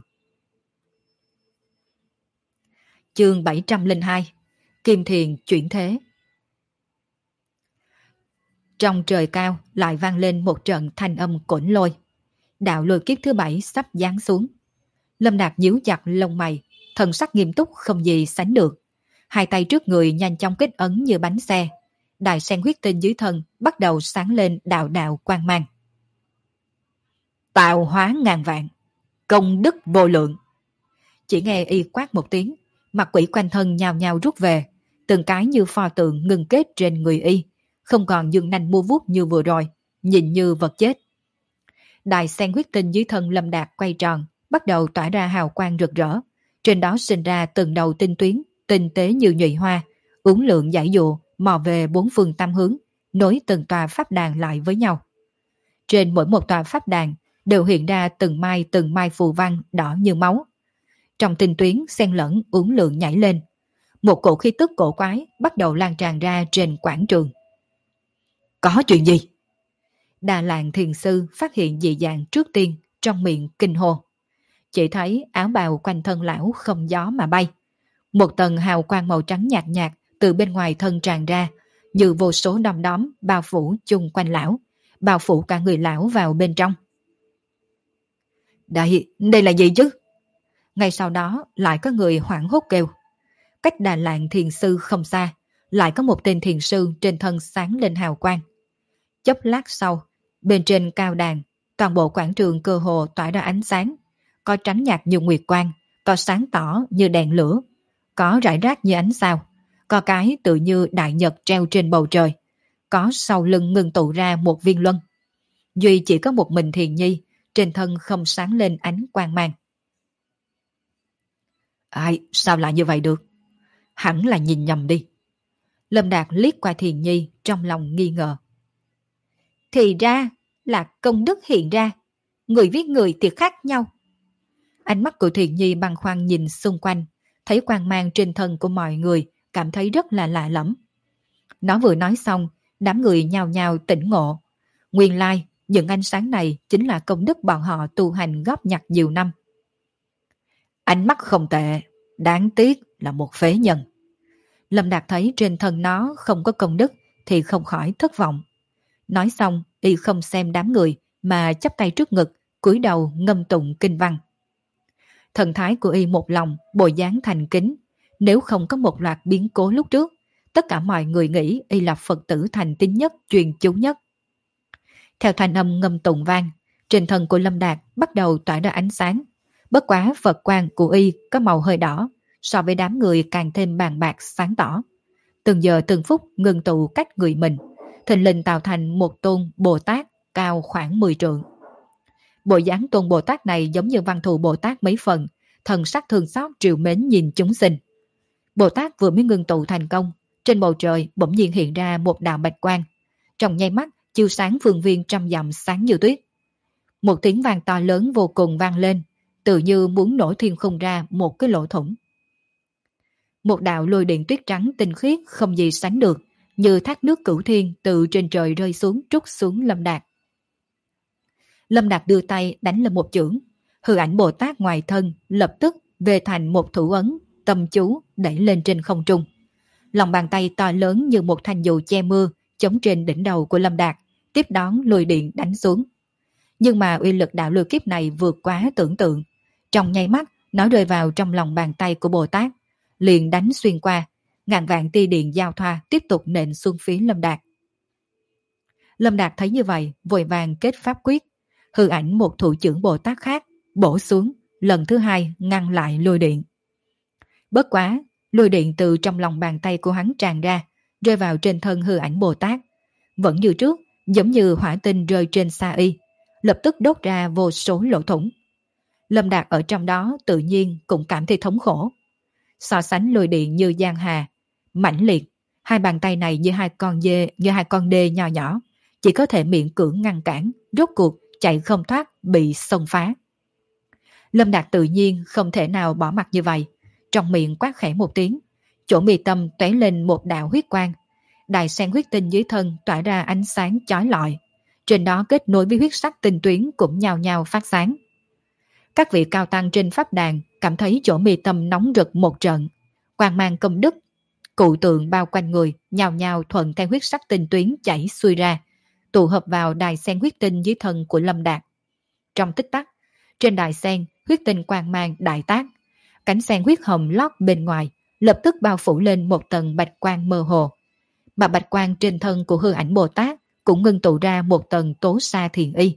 Chương 702 Kim Thiền chuyển thế. Trong trời cao lại vang lên một trận thanh âm cổn lôi. Đạo lôi kiếp thứ 7 sắp giáng xuống. Lâm Đạt nhíu chặt lông mày, thần sắc nghiêm túc không gì sánh được. Hai tay trước người nhanh chóng kết ấn như bánh xe. Đài sen huyết tinh dưới thân bắt đầu sáng lên đạo đạo quang mang. Tạo hóa ngàn vạn, công đức vô lượng. Chỉ nghe y quát một tiếng, mặt quỷ quanh thân nhào nhào rút về, từng cái như pho tượng ngưng kết trên người y, không còn dương nanh mua vuốt như vừa rồi, nhìn như vật chết. Đài sen huyết tinh dưới thân Lâm Đạt quay tròn, bắt đầu tỏa ra hào quang rực rỡ, trên đó sinh ra từng đầu tinh tuyến, tinh tế như nhụy hoa, uốn lượn giải dụ, mò về bốn phương tám hướng, nối từng tòa pháp đàn lại với nhau. Trên mỗi một tòa pháp đàn đều hiện ra từng mai phù văn đỏ như máu. Trong tinh tuyến xen lẫn uốn lượn nhảy lên. Một cổ khí tức cổ quái bắt đầu lan tràn ra trên quảng trường. Có chuyện gì? Đà Lạng thiền sư phát hiện dị dạng trước tiên, trong miệng kinh hô. Chỉ thấy áo bào quanh thân lão không gió mà bay. Một tầng hào quang màu trắng nhạt nhạt từ bên ngoài thân tràn ra, như vô số đom đóm bao phủ chung quanh lão, bao phủ cả người lão vào bên trong. Đây là gì chứ? Ngay sau đó lại có người hoảng hốt kêu. Cách Đà Lạng thiền sư không xa, lại có một tên thiền sư trên thân sáng lên hào quang. Chốc lát sau, bên trên cao đàn, toàn bộ quảng trường cơ hồ tỏa ra ánh sáng, có trắng nhạt như nguyệt quang, có sáng tỏ như đèn lửa, có rải rác như ánh sao, có cái tự như đại nhật treo trên bầu trời, có sau lưng ngưng tụ ra một viên luân. Duy chỉ có một mình Thiền Nhi, trên thân không sáng lên ánh quang mang. Sao lại như vậy được? Hẳn là nhìn nhầm đi. Lâm Đạt liếc qua Thiền Nhi trong lòng nghi ngờ. Thì ra là công đức hiện ra, người viết người thì khác nhau. Ánh mắt của Thiền Nhi băn khoăn nhìn xung quanh, thấy quang mang trên thân của mọi người, cảm thấy rất là lạ lẫm. Nó vừa nói xong, đám người nhao nhao tỉnh ngộ. Nguyên lai, những ánh sáng này chính là công đức bọn họ tu hành góp nhặt nhiều năm. Ánh mắt không tệ, đáng tiếc là một phế nhân. Lâm Đạt thấy trên thân nó không có công đức thì không khỏi thất vọng. Nói xong, y không xem đám người mà chắp tay trước ngực, cúi đầu ngâm tụng kinh văn. Thần thái của y một lòng, bộ dáng thành kính. Nếu không có một loạt biến cố lúc trước, tất cả mọi người nghĩ y là Phật tử thành tín nhất, chuyên chú nhất. Theo thanh âm ngâm tụng vang, trên thân của Lâm Đạt bắt đầu tỏa ra ánh sáng. Bất quá Phật quang của y có màu hơi đỏ, so với đám người càng thêm bàn bạc sáng tỏ. Từng giờ từng phút ngừng tụ cách người mình, thình lình tạo thành một tôn Bồ Tát cao khoảng 10 trượng. Bộ dáng tôn Bồ Tát này giống như Văn Thù Bồ Tát mấy phần, thần sắc thương xót trìu mến nhìn chúng sinh. Bồ Tát vừa mới ngưng tụ thành công, trên bầu trời bỗng nhiên hiện ra một đạo bạch quang, trong nháy mắt chiếu sáng phương viên trăm dặm sáng như tuyết. Một tiếng vang to lớn vô cùng vang lên, tự như muốn nổ thiên không ra một cái lỗ thủng. Một đạo lôi điện tuyết trắng tinh khiết không gì sánh được, như thác nước cửu thiên từ trên trời rơi xuống trút xuống Lâm Đạt. Lâm Đạt đưa tay đánh lên một chưởng, hư ảnh Bồ Tát ngoài thân lập tức về thành một thủ ấn, tâm chú đẩy lên trên không trung. Lòng bàn tay to lớn như một thanh dù che mưa chống trên đỉnh đầu của Lâm Đạt, tiếp đón lôi điện đánh xuống. Nhưng mà uy lực đạo lôi kiếp này vượt quá tưởng tượng. Trong nháy mắt, nó rơi vào trong lòng bàn tay của Bồ Tát, liền đánh xuyên qua, ngàn vạn tia điện giao thoa tiếp tục nện xuống phía Lâm Đạt. Lâm Đạt thấy như vậy, vội vàng kết pháp quyết, hư ảnh một thủ trưởng Bồ Tát khác, bổ xuống, lần thứ hai ngăn lại lôi điện. Bất quá, lôi điện từ trong lòng bàn tay của hắn tràn ra, rơi vào trên thân hư ảnh Bồ Tát. Vẫn như trước, giống như hỏa tinh rơi trên sa y, lập tức đốt ra vô số lỗ thủng. Lâm Đạt ở trong đó tự nhiên cũng cảm thấy thống khổ. So sánh lôi điện như giang hà, mãnh liệt, hai bàn tay này như hai con dê, như hai con đê nhỏ nhỏ, chỉ có thể miễn cưỡng ngăn cản, rốt cuộc chạy không thoát, bị xông phá. Lâm Đạt tự nhiên không thể nào bỏ mặc như vậy, trong miệng quát khẽ một tiếng, chỗ mi tâm tóe lên một đạo huyết quang, đài sen huyết tinh dưới thân tỏa ra ánh sáng chói lọi, trên đó kết nối với huyết sắc tinh tuyến cũng nhào nhào phát sáng. Các vị cao tăng trên pháp đàn cảm thấy chỗ mi tâm nóng rực một trận, quang mang công đức, cụ tượng bao quanh người nhào nhào thuận theo huyết sắc tinh tuyến chảy xuôi ra, tụ hợp vào đài sen huyết tinh dưới thân của Lâm Đạt. Trong tích tắc, trên đài sen huyết tinh quang mang đại tác, cánh sen huyết hồng lót bên ngoài lập tức bao phủ lên một tầng bạch quang mơ hồ, mà bạch quang trên thân của hư ảnh Bồ Tát cũng ngưng tụ ra một tầng tố sa thiền y.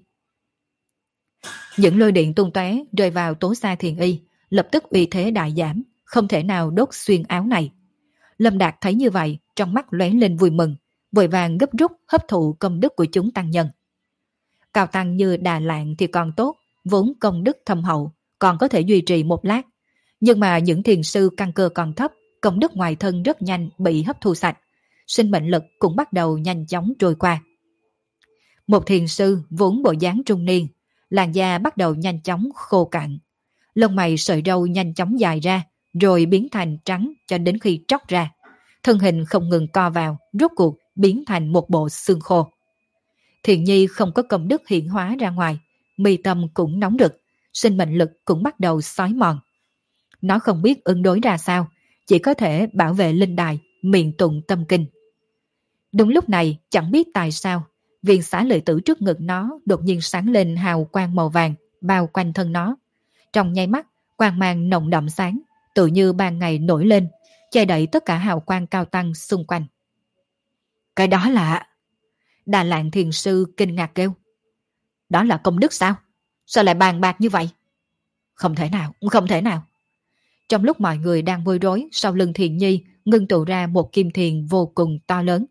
Những lôi điện tung tóe rơi vào tố sa thiền y, lập tức uy thế đại giảm, không thể nào đốt xuyên áo này. Lâm Đạt thấy như vậy, trong mắt lóe lên vui mừng, vội vàng gấp rút hấp thụ công đức của chúng tăng nhân. Cao tăng như Đà Lạng thì còn tốt, vốn công đức thâm hậu, còn có thể duy trì một lát. Nhưng mà những thiền sư căn cơ còn thấp, công đức ngoài thân rất nhanh bị hấp thu sạch, sinh mệnh lực cũng bắt đầu nhanh chóng trôi qua. Một thiền sư vốn bộ dáng trung niên, làn da bắt đầu nhanh chóng khô cạn, lông mày sợi râu nhanh chóng dài ra, rồi biến thành trắng cho đến khi tróc ra. Thân hình không ngừng co vào, rốt cuộc biến thành một bộ xương khô. Thiện nhi không có công đức hiện hóa ra ngoài, mi tâm cũng nóng rực, sinh mệnh lực cũng bắt đầu xói mòn. Nó không biết ứng đối ra sao, chỉ có thể bảo vệ linh đài, miệng tụng tâm kinh. Đúng lúc này, chẳng biết tại sao, viên xá lợi tử trước ngực nó đột nhiên sáng lên hào quang màu vàng, bao quanh thân nó. Trong nháy mắt, quang mang nồng đậm sáng, tự như ban ngày nổi lên, che đậy tất cả hào quang cao tăng xung quanh. Cái đó là... Đà Lạng thiền sư kinh ngạc kêu. Đó là công đức sao? Sao lại bàn bạc như vậy? Không thể nào, không thể nào. Trong lúc mọi người đang bối rối, sau lưng thiền nhi ngưng tụ ra một kim thiền vô cùng to lớn.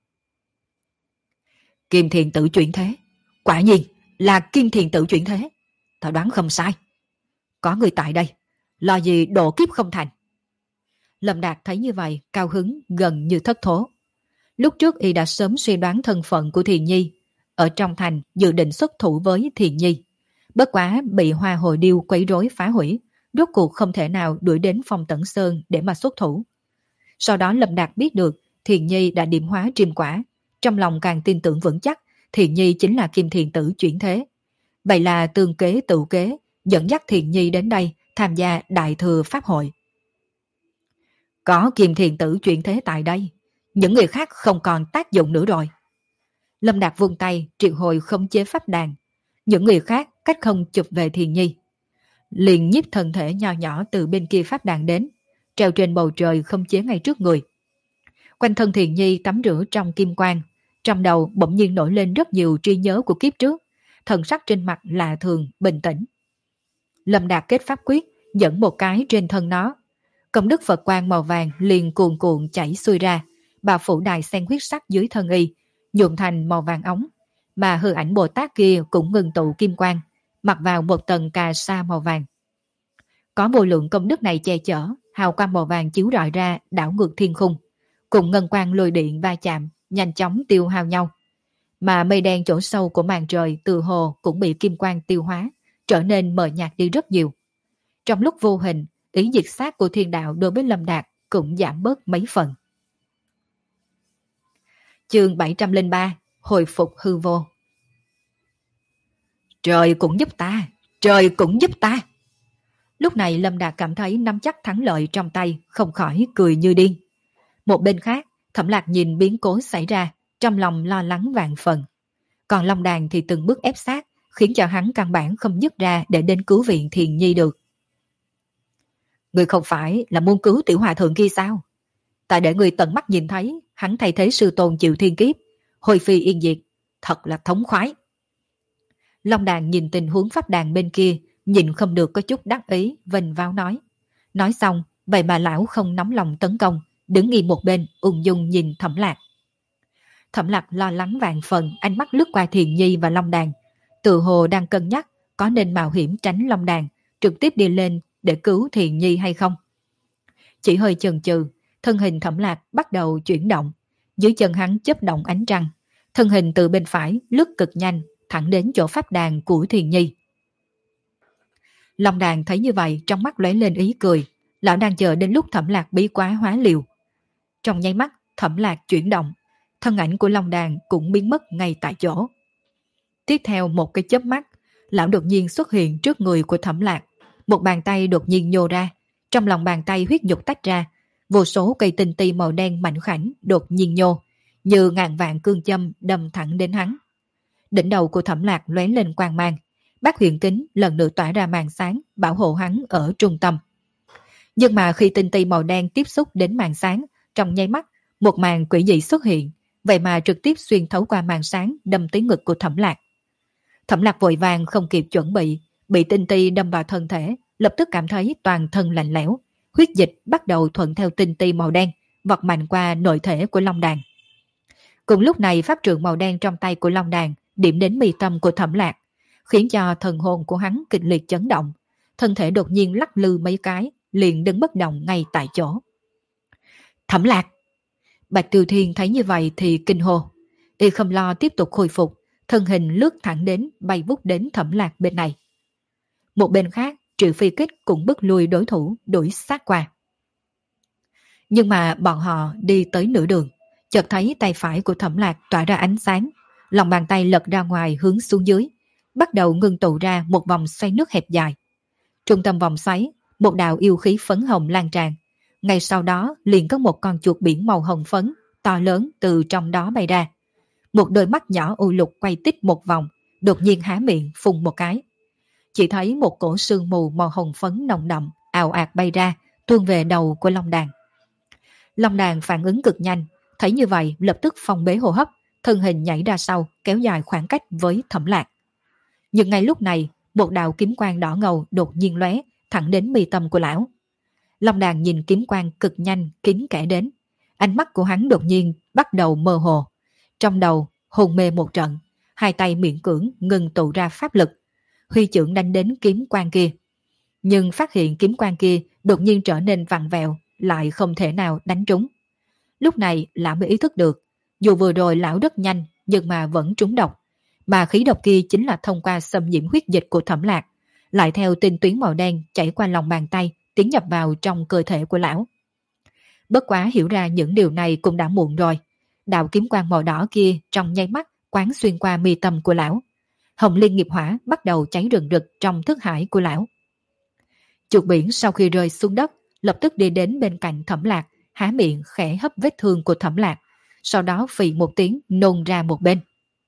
Kim thiền tự chuyển thế. Quả nhiên là kim thiền tự chuyển thế. Ta đoán không sai. Có người tại đây, lo gì độ kiếp không thành. Lâm Đạt thấy như vậy, cao hứng gần như thất thố. Lúc trước y đã sớm suy đoán thân phận của Thiền Nhi, ở trong thành dự định xuất thủ với Thiền Nhi. Bất quá bị Hoa Hồi Điêu quấy rối phá hủy, rốt cuộc không thể nào đuổi đến Phong Tẩn Sơn để mà xuất thủ. Sau đó Lâm Đạt biết được Thiền Nhi đã điểm hóa triêm quả, trong lòng càng tin tưởng vững chắc Thiền Nhi chính là Kim Thiền Tử chuyển thế. Vậy là tương kế tự kế, dẫn dắt Thiền Nhi đến đây tham gia Đại Thừa Pháp Hội. Có Kim Thiền Tử chuyển thế tại đây, những người khác không còn tác dụng nữa rồi. Lâm Đạt vung tay triệu hồi khống chế pháp đàn, những người khác cách không chụp về Thiền Nhi. Liền nhiếp thân thể nho nhỏ từ bên kia pháp đàn đến, treo trên bầu trời khống chế ngay trước người. Quanh thân Thiền Nhi tắm rửa trong kim quang, trong đầu bỗng nhiên nổi lên rất nhiều trí nhớ của kiếp trước, thần sắc trên mặt lạ thường, bình tĩnh. Lâm Đạt kết pháp quyết, dẫn một cái trên thân nó. Công đức Phật quang màu vàng liền cuồn cuộn chảy xuôi ra, bao phủ đài sen huyết sắc dưới thân y, nhuộm thành màu vàng óng, mà hư ảnh Bồ Tát kia cũng ngừng tụ kim quang, mặc vào một tầng cà sa màu vàng. Có vô lượng công đức này che chở, hào quang màu vàng chiếu rọi ra đảo ngược thiên khung, cùng ngân quang lôi điện va chạm, nhanh chóng tiêu hao nhau. Mà mây đen chỗ sâu của màn trời từ hồ cũng bị kim quang tiêu hóa, trở nên mờ nhạt đi rất nhiều. Trong lúc vô hình, ý diệt sát của thiên đạo đối với Lâm Đạt cũng giảm bớt mấy phần. Chương 703, hồi phục hư vô. Trời cũng giúp ta, trời cũng giúp ta. Lúc này Lâm Đạt cảm thấy nắm chắc thắng lợi trong tay, không khỏi cười như điên. Một bên khác, Thẩm Lạc nhìn biến cố xảy ra, trong lòng lo lắng vạn phần. Còn Long Đàn thì từng bước ép sát, khiến cho hắn căn bản không dứt ra để đến cứu viện Thiền Nhi được. Người không phải là muốn cứu tiểu hòa thượng kia sao? Ta để người tận mắt nhìn thấy, hắn thay thế sư tôn chịu thiên kiếp, hồi phi yên diệt, thật là thống khoái. Long Đàn nhìn tình huống pháp đàn bên kia, nhìn không được có chút đắc ý, vênh váo nói. Nói xong, vậy mà lão không nóng lòng tấn công, đứng nghiêm một bên, ung dung nhìn Thẩm Lạc. Thẩm Lạc lo lắng vạn phần, ánh mắt lướt qua Thiền Nhi và Long Đàn, tự hồ đang cân nhắc có nên mạo hiểm tránh Long Đàn, trực tiếp đi lên để cứu Thiền Nhi hay không. Chỉ hơi chần chừ, thân hình Thẩm Lạc bắt đầu chuyển động, dưới chân hắn chớp động ánh trăng, thân hình từ bên phải lướt cực nhanh thẳng đến chỗ pháp đàn của Thiền Nhi. Long Đàn thấy như vậy trong mắt lóe lên ý cười, lão đang chờ đến lúc Thẩm Lạc bí quá hóa liều. Trong nháy mắt Thẩm Lạc chuyển động, thân ảnh của Long Đàn cũng biến mất ngay tại chỗ. Tiếp theo một cái chớp mắt, lão đột nhiên xuất hiện trước người của Thẩm Lạc, một bàn tay đột nhiên nhô ra, trong lòng bàn tay huyết nhục tách ra, vô số cây tinh ti màu đen mảnh khảnh đột nhiên nhô, như ngàn vạn cương châm đâm thẳng đến hắn. Đỉnh đầu của Thẩm Lạc lóe lên quang mang, bát huyền kính lần nữa tỏa ra màn sáng bảo hộ hắn ở trung tâm. Nhưng mà khi tinh ti màu đen tiếp xúc đến màn sáng, trong nháy mắt một màn quỷ dị xuất hiện, vậy mà trực tiếp xuyên thấu qua màn sáng đâm tới ngực của Thẩm Lạc. Thẩm Lạc vội vàng không kịp chuẩn bị tinh ti đâm vào thân thể, lập tức cảm thấy toàn thân lạnh lẽo, huyết dịch bắt đầu thuận theo tinh ti màu đen vọt mạnh qua nội thể của Long Đàn. Cùng lúc này pháp trượng màu đen trong tay của Long Đàn điểm đến mi tâm của Thẩm Lạc, khiến cho thần hồn của hắn kịch liệt chấn động, thân thể đột nhiên lắc lư mấy cái, liền đứng bất động ngay tại chỗ. Thẩm Lạc! Bạch Tiêu Thiên thấy như vậy thì kinh hô, y không lo tiếp tục khôi phục, thân hình lướt thẳng đến bay vút đến Thẩm Lạc bên này. Một bên khác, Triệu Phi Kích cũng bức lui đối thủ đuổi sát qua. Nhưng mà bọn họ đi tới nửa đường, chợt thấy tay phải của Thẩm Lạc tỏa ra ánh sáng, lòng bàn tay lật ra ngoài hướng xuống dưới, bắt đầu ngưng tụ ra một vòng xoay nước hẹp dài. Trung tâm vòng xoáy, một đạo yêu khí phấn hồng lan tràn. Ngay sau đó liền có một con chuột biển màu hồng phấn to lớn từ trong đó bay ra. Một đôi mắt nhỏ u lục quay tít một vòng, đột nhiên há miệng phun một cái. Chỉ thấy một cổ sương mù màu hồng phấn nồng đậm ào ạt bay ra, tuôn về đầu của Long Đàn. Long Đàn phản ứng cực nhanh, thấy như vậy lập tức phong bế hô hấp, thân hình nhảy ra sau, kéo dài khoảng cách với Thẩm Lạc. Nhưng ngay lúc này, một đạo kiếm quang đỏ ngầu đột nhiên lóe thẳng đến mi tâm của lão. Long Đàn nhìn kiếm quang cực nhanh kín kẽ đến, ánh mắt của hắn đột nhiên bắt đầu mơ hồ, trong đầu hồn mê một trận, hai tay miễn cưỡng ngừng tụ ra pháp lực, huy chưởng đánh đến kiếm quang kia. Nhưng phát hiện kiếm quang kia đột nhiên trở nên vặn vẹo, lại không thể nào đánh trúng. Lúc này lão mới ý thức được, dù vừa rồi lão rất nhanh nhưng mà vẫn trúng độc, mà khí độc kia chính là thông qua xâm nhiễm huyết dịch của Thẩm Lạc, lại theo tinh tuyến màu đen chảy qua lòng bàn tay tiến nhập vào trong cơ thể của lão. Bất quá hiểu ra những điều này cũng đã muộn rồi. Đạo kiếm quang màu đỏ kia trong nháy mắt quán xuyên qua mi tâm của lão. Hồng liên nghiệp hỏa bắt đầu cháy rừng rực trong thức hải của lão. Chuột biển sau khi rơi xuống đất lập tức đi đến bên cạnh Thẩm Lạc, há miệng khẽ hấp vết thương của Thẩm Lạc, sau đó phì một tiếng nôn ra một bên.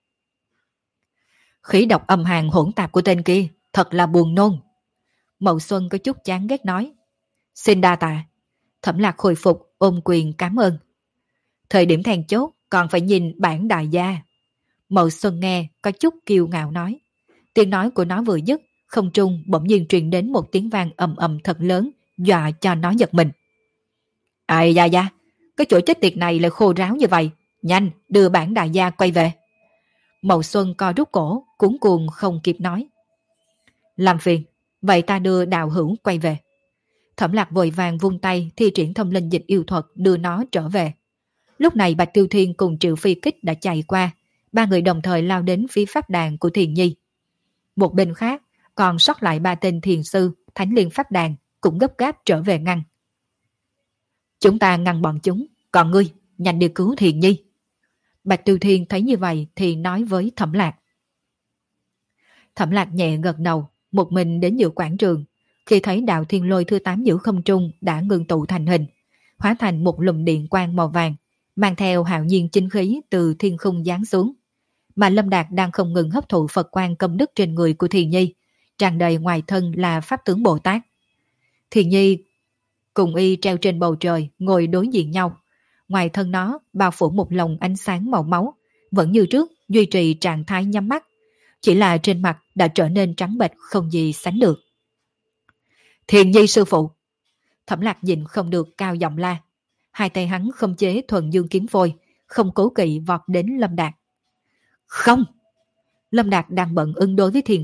Khí độc âm hàn hỗn tạp của tên kia thật là buồn nôn. Mậu Xuân có chút chán ghét nói. Xin đa tạ. Thẩm Lạc hồi phục ôm quyền cảm ơn. Thời điểm then chốt còn phải nhìn bản đại gia. Mậu Xuân nghe có chút kiêu ngạo nói. Tiếng nói của nó vừa dứt, không trung bỗng nhiên truyền đến một tiếng vang ầm ầm thật lớn, dọa cho nó giật mình. Ai da da, cái chỗ chết tiệt này lại khô ráo như vậy, nhanh đưa bản đại gia quay về. Mậu Xuân co rút cổ, cuống cuồng không kịp nói. Làm phiền, vậy ta đưa đạo hữu quay về. Thẩm Lạc vội vàng vung tay thi triển thông linh dịch yêu thuật đưa nó trở về. Lúc này Bạch Tiêu Thiên cùng Triệu Phi Kích đã chạy qua, ba người đồng thời lao đến phía pháp đàn của Thiền Nhi. Một bên khác, còn sót lại ba tên thiền sư, thánh liên pháp đàn cũng gấp gáp trở về ngăn. Chúng ta ngăn bọn chúng, còn ngươi, nhanh đi cứu Thiền Nhi. Bạch Tiêu Thiên thấy như vậy thì nói với Thẩm Lạc. Thẩm Lạc nhẹ gật đầu, một mình đến giữa quảng trường. Khi thấy đạo thiên lôi thứ 8 giữa không trung đã ngưng tụ thành hình, hóa thành một lùm điện quang màu vàng, mang theo hạo nhiên chính khí từ thiên khung giáng xuống. Mà Lâm Đạt đang không ngừng hấp thụ Phật quang công đức trên người của Thiền Nhi, tràn đầy ngoài thân là Pháp tướng Bồ Tát. Thiền Nhi cùng y treo trên bầu trời, ngồi đối diện nhau. Ngoài thân nó bao phủ một lồng ánh sáng màu máu, vẫn như trước duy trì trạng thái nhắm mắt, chỉ là trên mặt đã trở nên trắng bệch không gì sánh được. Thiền Nhi sư phụ! Thẩm Lạc nhìn không được cao giọng la. Hai tay hắn không chế thuần dương kiếm phôi, không cố kỵ vọt đến Lâm Đạt. Không! Lâm Đạt đang bận ứng đối với Thiền Kiếp,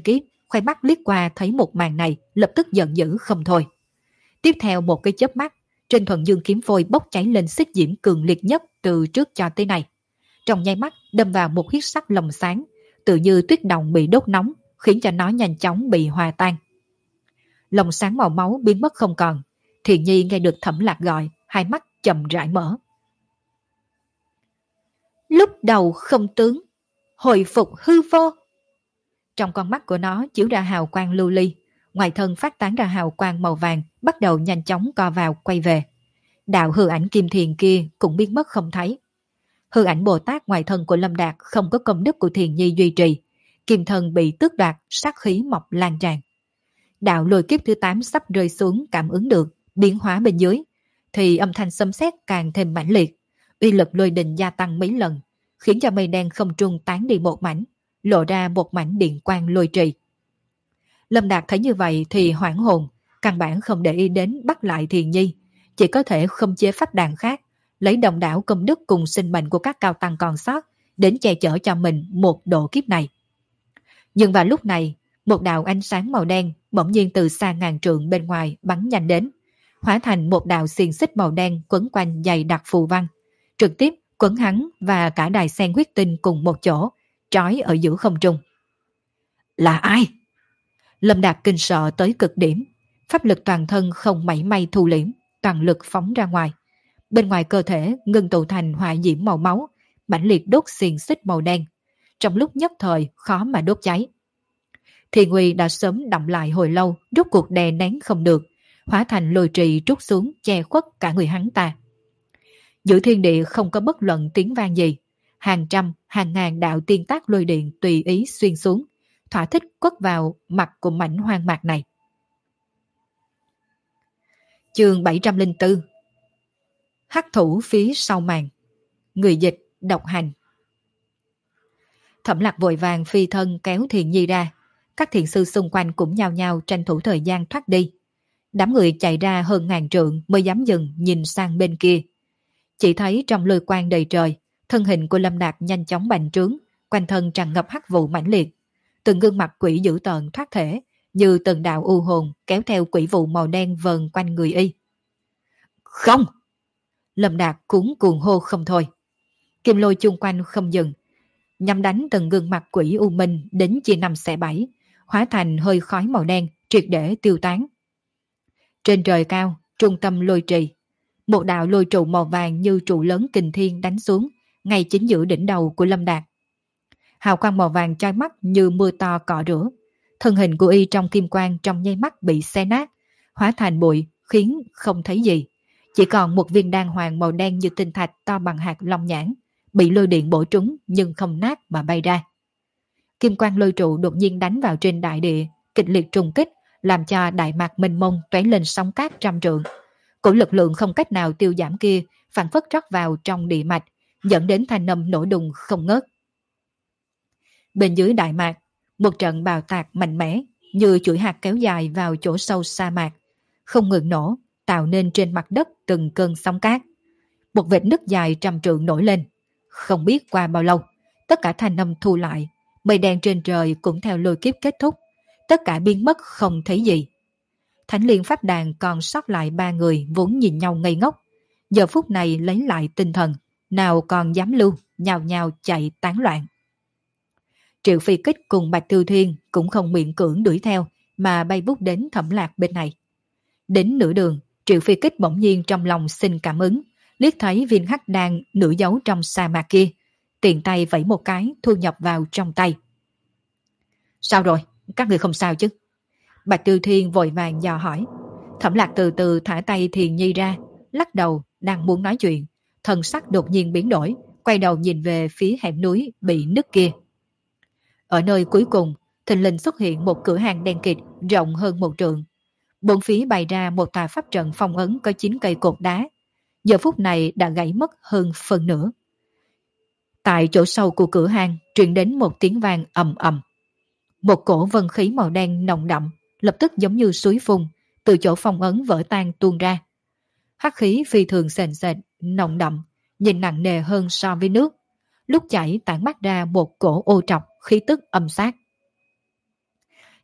khoe mắt liếc qua thấy một màn này, lập tức giận dữ không thôi. Tiếp theo một cái chớp mắt, trên thuần dương kiếm phôi bốc cháy lên xích diễm cường liệt nhất từ trước cho tới nay. Trong nháy mắt đâm vào một huyết sắc lồng sáng, tự như tuyết đồng bị đốt nóng, khiến cho nó nhanh chóng bị hòa tan. Lồng sáng màu máu biến mất không còn. Thiện Nhi nghe được Thẩm Lạc gọi, hai mắt chậm rãi mở. Lúc đầu không tướng, hồi phục hư vô. Trong con mắt của nó chiếu ra hào quang lưu ly, ngoài thân phát tán ra hào quang màu vàng, bắt đầu nhanh chóng co vào quay về. Đạo hư ảnh kim thiền kia cũng biến mất không thấy. Hư ảnh Bồ Tát ngoài thân của Lâm Đạt không có công đức của Thiền Nhi duy trì, kim thân bị tước đoạt, sát khí mọc lan tràn. Đạo lôi kiếp thứ 8 sắp rơi xuống cảm ứng được, biến hóa bên dưới, thì âm thanh sấm sét càng thêm mãnh liệt, uy lực lôi đình gia tăng mấy lần, khiến cho mây đen không trung tán đi một mảnh, lộ ra một mảnh điện quang lôi trì. Lâm Đạt thấy như vậy thì hoảng hồn, căn bản không để ý đến bắt lại Thiền Nhi, chỉ có thể không chế pháp đàn khác, lấy đồng đảo công đức cùng sinh mệnh của các cao tăng còn sót đến che chở cho mình một độ kiếp này. Nhưng vào lúc này, một đạo ánh sáng màu đen bỗng nhiên từ xa ngàn trượng bên ngoài bắn nhanh đến, hóa thành một đạo xiềng xích màu đen quấn quanh dày đặc phù văn, trực tiếp quấn hắn và cả đài sen huyết tinh cùng một chỗ, trói ở giữa không trung. Là ai? Lâm Đạt kinh sợ tới cực điểm, pháp lực toàn thân không mảy may thu liễm, toàn lực phóng ra ngoài. Bên ngoài cơ thể ngưng tụ thành hỏa diễm màu máu, mãnh liệt đốt xiềng xích màu đen, trong lúc nhất thời khó mà đốt cháy. Thì Nguy đã sớm đọng lại hồi lâu, rốt cuộc đè nén không được, hóa thành lôi trì trút xuống che khuất cả người hắn ta. Giữa thiên địa không có bất luận tiếng vang gì, hàng trăm, hàng ngàn đạo tiên tác lôi điện tùy ý xuyên xuống, thỏa thích quất vào mặt của mảnh hoang mạc này. Chương 704. Hắc thủ phía sau màn. Người dịch độc hành. Thẩm Lạc vội vàng phi thân kéo Thiền Nhi ra, các thiền sư xung quanh cũng nhao nhao tranh thủ thời gian thoát đi. Đám người chạy ra hơn ngàn trượng mới dám dừng nhìn sang bên kia. Chỉ thấy trong lôi quang đầy trời, thân hình của Lâm Đạt nhanh chóng bành trướng, quanh thân tràn ngập hắc vụ mãnh liệt. Từng gương mặt quỷ dữ tợn thoát thể, như từng đạo u hồn kéo theo quỷ vụ màu đen vờn quanh người y. Không! Lâm Đạt cuống cuồng hô không thôi. Kim lôi chung quanh không dừng, nhằm đánh từng gương mặt quỷ u minh đến chia năm xẻ bảy, hóa thành hơi khói màu đen triệt để tiêu tán. Trên trời cao, trung tâm lôi trì, một đạo lôi trụ màu vàng như trụ lớn kình thiên đánh xuống, ngay chính giữa đỉnh đầu của Lâm Đạt. Hào quang màu vàng chói mắt như mưa to cọ rửa, thân hình của y trong kim quang trong nháy mắt bị xé nát, hóa thành bụi khiến không thấy gì, chỉ còn một viên đan hoàng màu đen như tinh thạch to bằng hạt long nhãn, bị lôi điện bổ trúng nhưng không nát mà bay ra. Kim quang lôi trụ đột nhiên đánh vào trên đại địa, kịch liệt trùng kích, làm cho đại mạc mênh mông tóe lên sóng cát trăm trượng. Cổ lực lượng không cách nào tiêu giảm kia phản phất rót vào trong địa mạch, dẫn đến thanh âm nổ đùng không ngớt. Bên dưới đại mạc, một trận bào tạc mạnh mẽ như chuỗi hạt kéo dài vào chỗ sâu sa mạc, không ngừng nổ, tạo nên trên mặt đất từng cơn sóng cát. Một vệt nứt dài trăm trượng nổi lên. Không biết qua bao lâu, tất cả thanh âm thu lại, mây đen trên trời cũng theo lôi kiếp kết thúc, tất cả biến mất không thấy gì. Thánh Liên Pháp Đàn còn sót lại 3 người vốn nhìn nhau ngây ngốc, giờ phút này lấy lại tinh thần, nào còn dám lưu, nhào nhào chạy tán loạn. Triệu Phi Kích cùng Bạch Tư Thiên cũng không miễn cưỡng đuổi theo, mà bay vút đến Thẩm Lạc bên này. Đến nửa đường, Triệu Phi Kích bỗng nhiên trong lòng xin cảm ứng, liếc thấy viên hắc đan nửa giấu trong sa mạc kia, tiện tay vẫy một cái thu nhập vào trong tay. Sao rồi? Các người không sao chứ? Bạch Tư Thiên vội vàng dò hỏi. Thẩm Lạc từ từ thả tay Thiền Nhi ra, lắc đầu đang muốn nói chuyện, thần sắc đột nhiên biến đổi, quay đầu nhìn về phía hẻm núi bị nứt kia. Ở nơi cuối cùng, thình lình xuất hiện một cửa hàng đen kịt rộng hơn 1 trượng. Bốn phía bày ra một tòa pháp trận phong ấn có 9 cây cột đá, giờ phút này đã gãy mất hơn phần nửa. Tại chỗ sâu của cửa hàng truyền đến một tiếng vang ầm ầm. Một cổ vân khí màu đen nồng đậm, lập tức giống như suối phun, từ chỗ phong ấn vỡ tan tuôn ra. Hắc khí phi thường sền sệt, nồng đậm, nhìn nặng nề hơn so với nước. Lúc chảy tản mắt ra một cổ ô trọc, khí tức âm sát.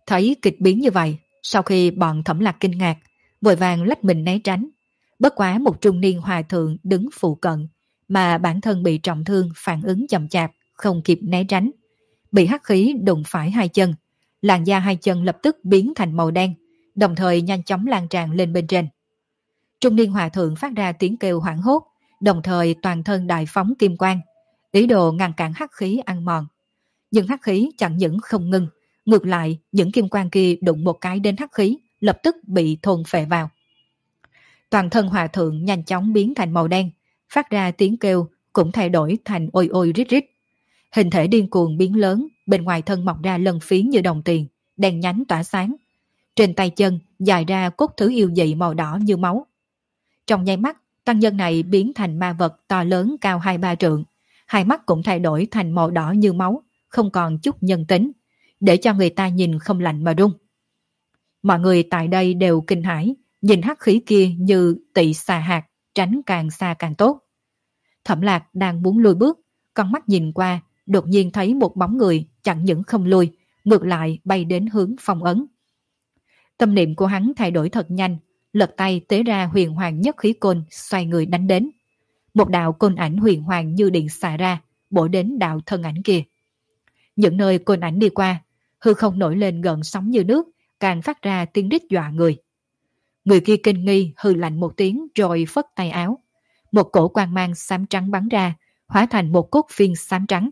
Thấy kịch biến như vậy, sau khi bọn Thẩm Lạc kinh ngạc, vội vàng lách mình né tránh. Bất quá một trung niên hòa thượng đứng phụ cận, mà bản thân bị trọng thương phản ứng chậm chạp, không kịp né tránh. Bị hắc khí đụng phải hai chân, làn da hai chân lập tức biến thành màu đen, đồng thời nhanh chóng lan tràn lên bên trên. Trung niên hòa thượng phát ra tiếng kêu hoảng hốt, đồng thời toàn thân đại phóng kim quang, ý đồ ngăn cản hắc khí ăn mòn. Nhưng hắc khí chẳng những không ngưng, ngược lại những kim quang kia đụng một cái đến hắc khí, lập tức bị thôn phệ vào. Toàn thân hòa thượng nhanh chóng biến thành màu đen, phát ra tiếng kêu cũng thay đổi thành ôi ôi rít rít. Hình thể điên cuồng biến lớn, bên ngoài thân mọc ra lân phiến như đồng tiền, đen nhánh tỏa sáng. Trên tay chân dài ra cốt thứ yêu dị màu đỏ như máu. Trong nháy mắt, tăng nhân này biến thành ma vật to lớn cao 2-3 trượng. Hai mắt cũng thay đổi thành màu đỏ như máu, không còn chút nhân tính, để cho người ta nhìn không lạnh mà run. Mọi người tại đây đều kinh hãi, nhìn hắc khí kia như tị xà hạt, tránh càng xa càng tốt. Thẩm Lạc đang muốn lùi bước, con mắt nhìn qua, đột nhiên thấy một bóng người chẳng những không lùi, ngược lại bay đến hướng phong ấn. Tâm niệm của hắn thay đổi thật nhanh, lật tay tế ra huyền hoàng nhất khí côn, xoay người đánh đến. Một đạo côn ảnh huyền hoàng như điện xạ ra, bổ đến đạo thân ảnh kia. Những nơi côn ảnh đi qua, hư không nổi lên gợn sóng như nước, càng phát ra tiếng rít dọa người. Người kia kinh nghi hừ lạnh một tiếng rồi phất tay áo. Một cổ quang mang xám trắng bắn ra, hóa thành một cốt phiên xám trắng.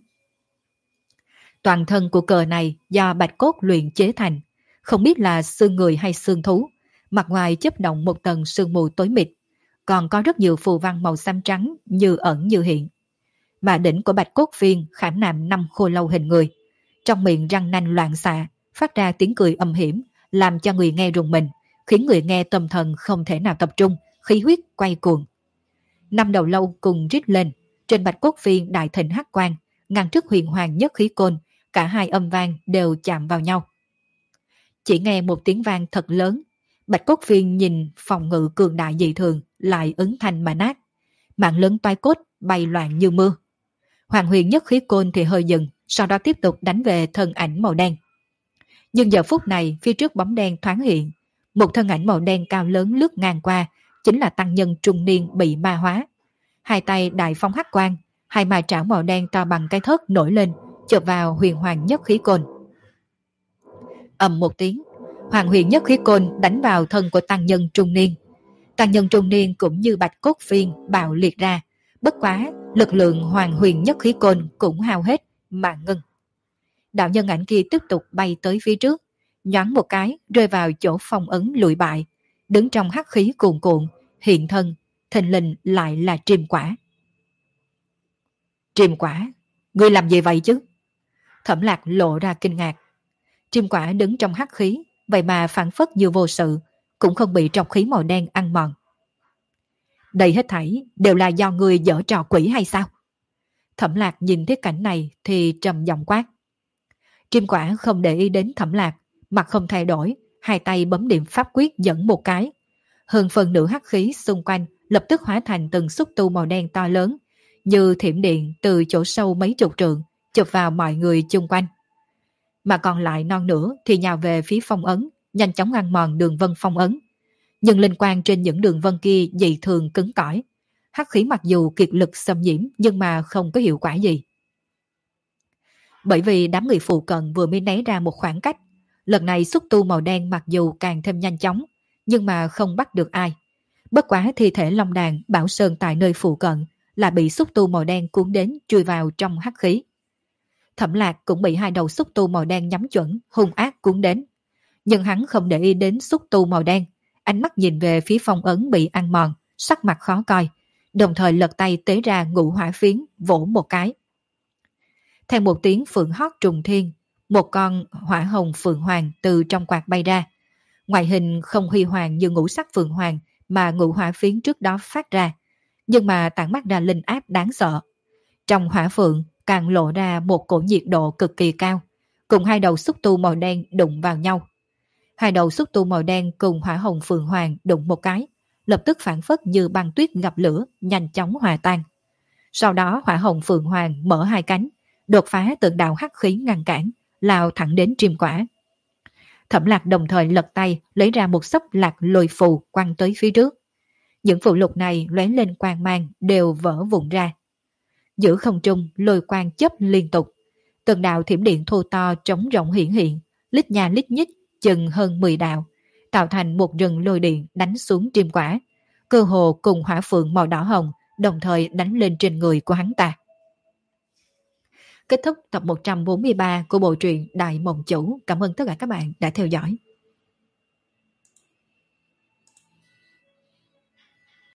Toàn thân của cờ này do bạch cốt luyện chế thành, không biết là xương người hay xương thú, mặt ngoài chấp động một tầng sương mù tối mịt, còn có rất nhiều phù văn màu xám trắng như ẩn như hiện. Mà đỉnh của bạch cốt phiên khảm nạm 5 khô lâu hình người, trong miệng răng nanh loạn xạ, phát ra tiếng cười âm hiểm, làm cho người nghe rùng mình, khiến người nghe tâm thần không thể nào tập trung, khí huyết quay cuồng. 5 đầu lâu cùng rít lên, trên bạch cốt phiên đại thịnh hắc quang, ngăn trước huyền hoàng nhất khí côn, cả hai âm vang đều chạm vào nhau. Chỉ nghe một tiếng vang thật lớn, bạch cốt phiên nhìn phòng ngự cường đại dị thường lại ứng thành mà nát, mạng lớn toái cốt bay loạn như mưa. Hoàng huyền nhất khí côn thì hơi dừng, sau đó tiếp tục đánh về thân ảnh màu đen. Nhưng giờ phút này phía trước bóng đen thoáng hiện, một thân ảnh màu đen cao lớn lướt ngang qua, chính là tăng nhân trung niên bị ma hóa. Hai tay đại phong hắc quang, hai ma trảo màu đen to bằng cái thớt nổi lên, chộp vào huyền hoàng nhất khí côn. Ầm một tiếng, hoàng huyền nhất khí côn đánh vào thân của tăng nhân trung niên. Tăng nhân trung niên cũng như bạch cốt phiên bạo liệt ra, bất quá lực lượng hoàng huyền nhất khí côn cũng hao hết mà ngưng. Đạo nhân ảnh kia tiếp tục bay tới phía trước, nhoáng một cái rơi vào chỗ phong ấn lùi bại, đứng trong hắc khí cuồn cuộn, hiện thân, thình lình lại là Triêm Quả. Triêm Quả, ngươi làm gì vậy chứ? Thẩm Lạc lộ ra kinh ngạc. Triêm Quả đứng trong hắc khí, vậy mà phản phất như vô sự, cũng không bị trọc khí màu đen ăn mòn. Đây hết thảy đều là do ngươi dở trò quỷ hay sao? Thẩm Lạc nhìn thấy cảnh này thì trầm giọng quát. Triêm Quả không để ý đến Thẩm Lạc, mặt không thay đổi, hai tay bấm điểm pháp quyết dẫn một cái. Hơn phần nửa hắc khí xung quanh lập tức hóa thành từng xúc tu màu đen to lớn, như thiểm điện từ chỗ sâu mấy chục trượng, chụp vào mọi người chung quanh. Mà còn lại non nửa thì nhào về phía phong ấn, nhanh chóng ăn mòn đường vân phong ấn. Nhưng linh quang trên những đường vân kia dị thường cứng cỏi. Hắc khí mặc dù kiệt lực xâm nhiễm nhưng mà không có hiệu quả gì. Bởi vì đám người phụ cận vừa mới né ra một khoảng cách, lần này xúc tu màu đen mặc dù càng thêm nhanh chóng, nhưng mà không bắt được ai. Bất quá thi thể Long Đàn, Bảo Sơn tại nơi phụ cận là bị xúc tu màu đen cuốn đến chui vào trong hắc khí. Thẩm Lạc cũng bị hai đầu xúc tu màu đen nhắm chuẩn, hung ác cuốn đến. Nhưng hắn không để ý đến xúc tu màu đen, ánh mắt nhìn về phía phong ấn bị ăn mòn, sắc mặt khó coi, đồng thời lật tay tế ra ngũ hỏa phiến, vỗ một cái. Theo một tiếng phượng hót trùng thiên, một con hỏa hồng phượng hoàng từ trong quạt bay ra. Ngoại hình không huy hoàng như ngũ sắc phượng hoàng mà ngũ hỏa phiến trước đó phát ra, nhưng mà tản mắt ra linh áp đáng sợ. Trong hỏa phượng càng lộ ra một cổ nhiệt độ cực kỳ cao, cùng hai đầu xúc tu màu đen đụng vào nhau. Hai đầu xúc tu màu đen cùng hỏa hồng phượng hoàng đụng một cái, lập tức phản phất như băng tuyết gặp lửa, nhanh chóng hòa tan. Sau đó hỏa hồng phượng hoàng mở hai cánh, đột phá từng đạo hắc khí ngăn cản, lao thẳng đến Triêm Quả. Thẩm Lạc đồng thời lật tay lấy ra một xốc lạc lôi phù quăng tới phía trước. Những phụ lục này lóe lên quang mang đều vỡ vụn ra. Giữa không trung lôi quang chớp liên tục. Từng đạo thiểm điện thô to trống rộng hiển hiện, lít nha lít nhít chừng hơn 10 đạo, tạo thành một rừng lôi điện đánh xuống Triêm Quả. Cơ hồ cùng hỏa phượng màu đỏ hồng đồng thời đánh lên trên người của hắn ta. Kết thúc tập 143 của bộ truyện Đại Mộng Chủ. Cảm ơn tất cả các bạn đã theo dõi.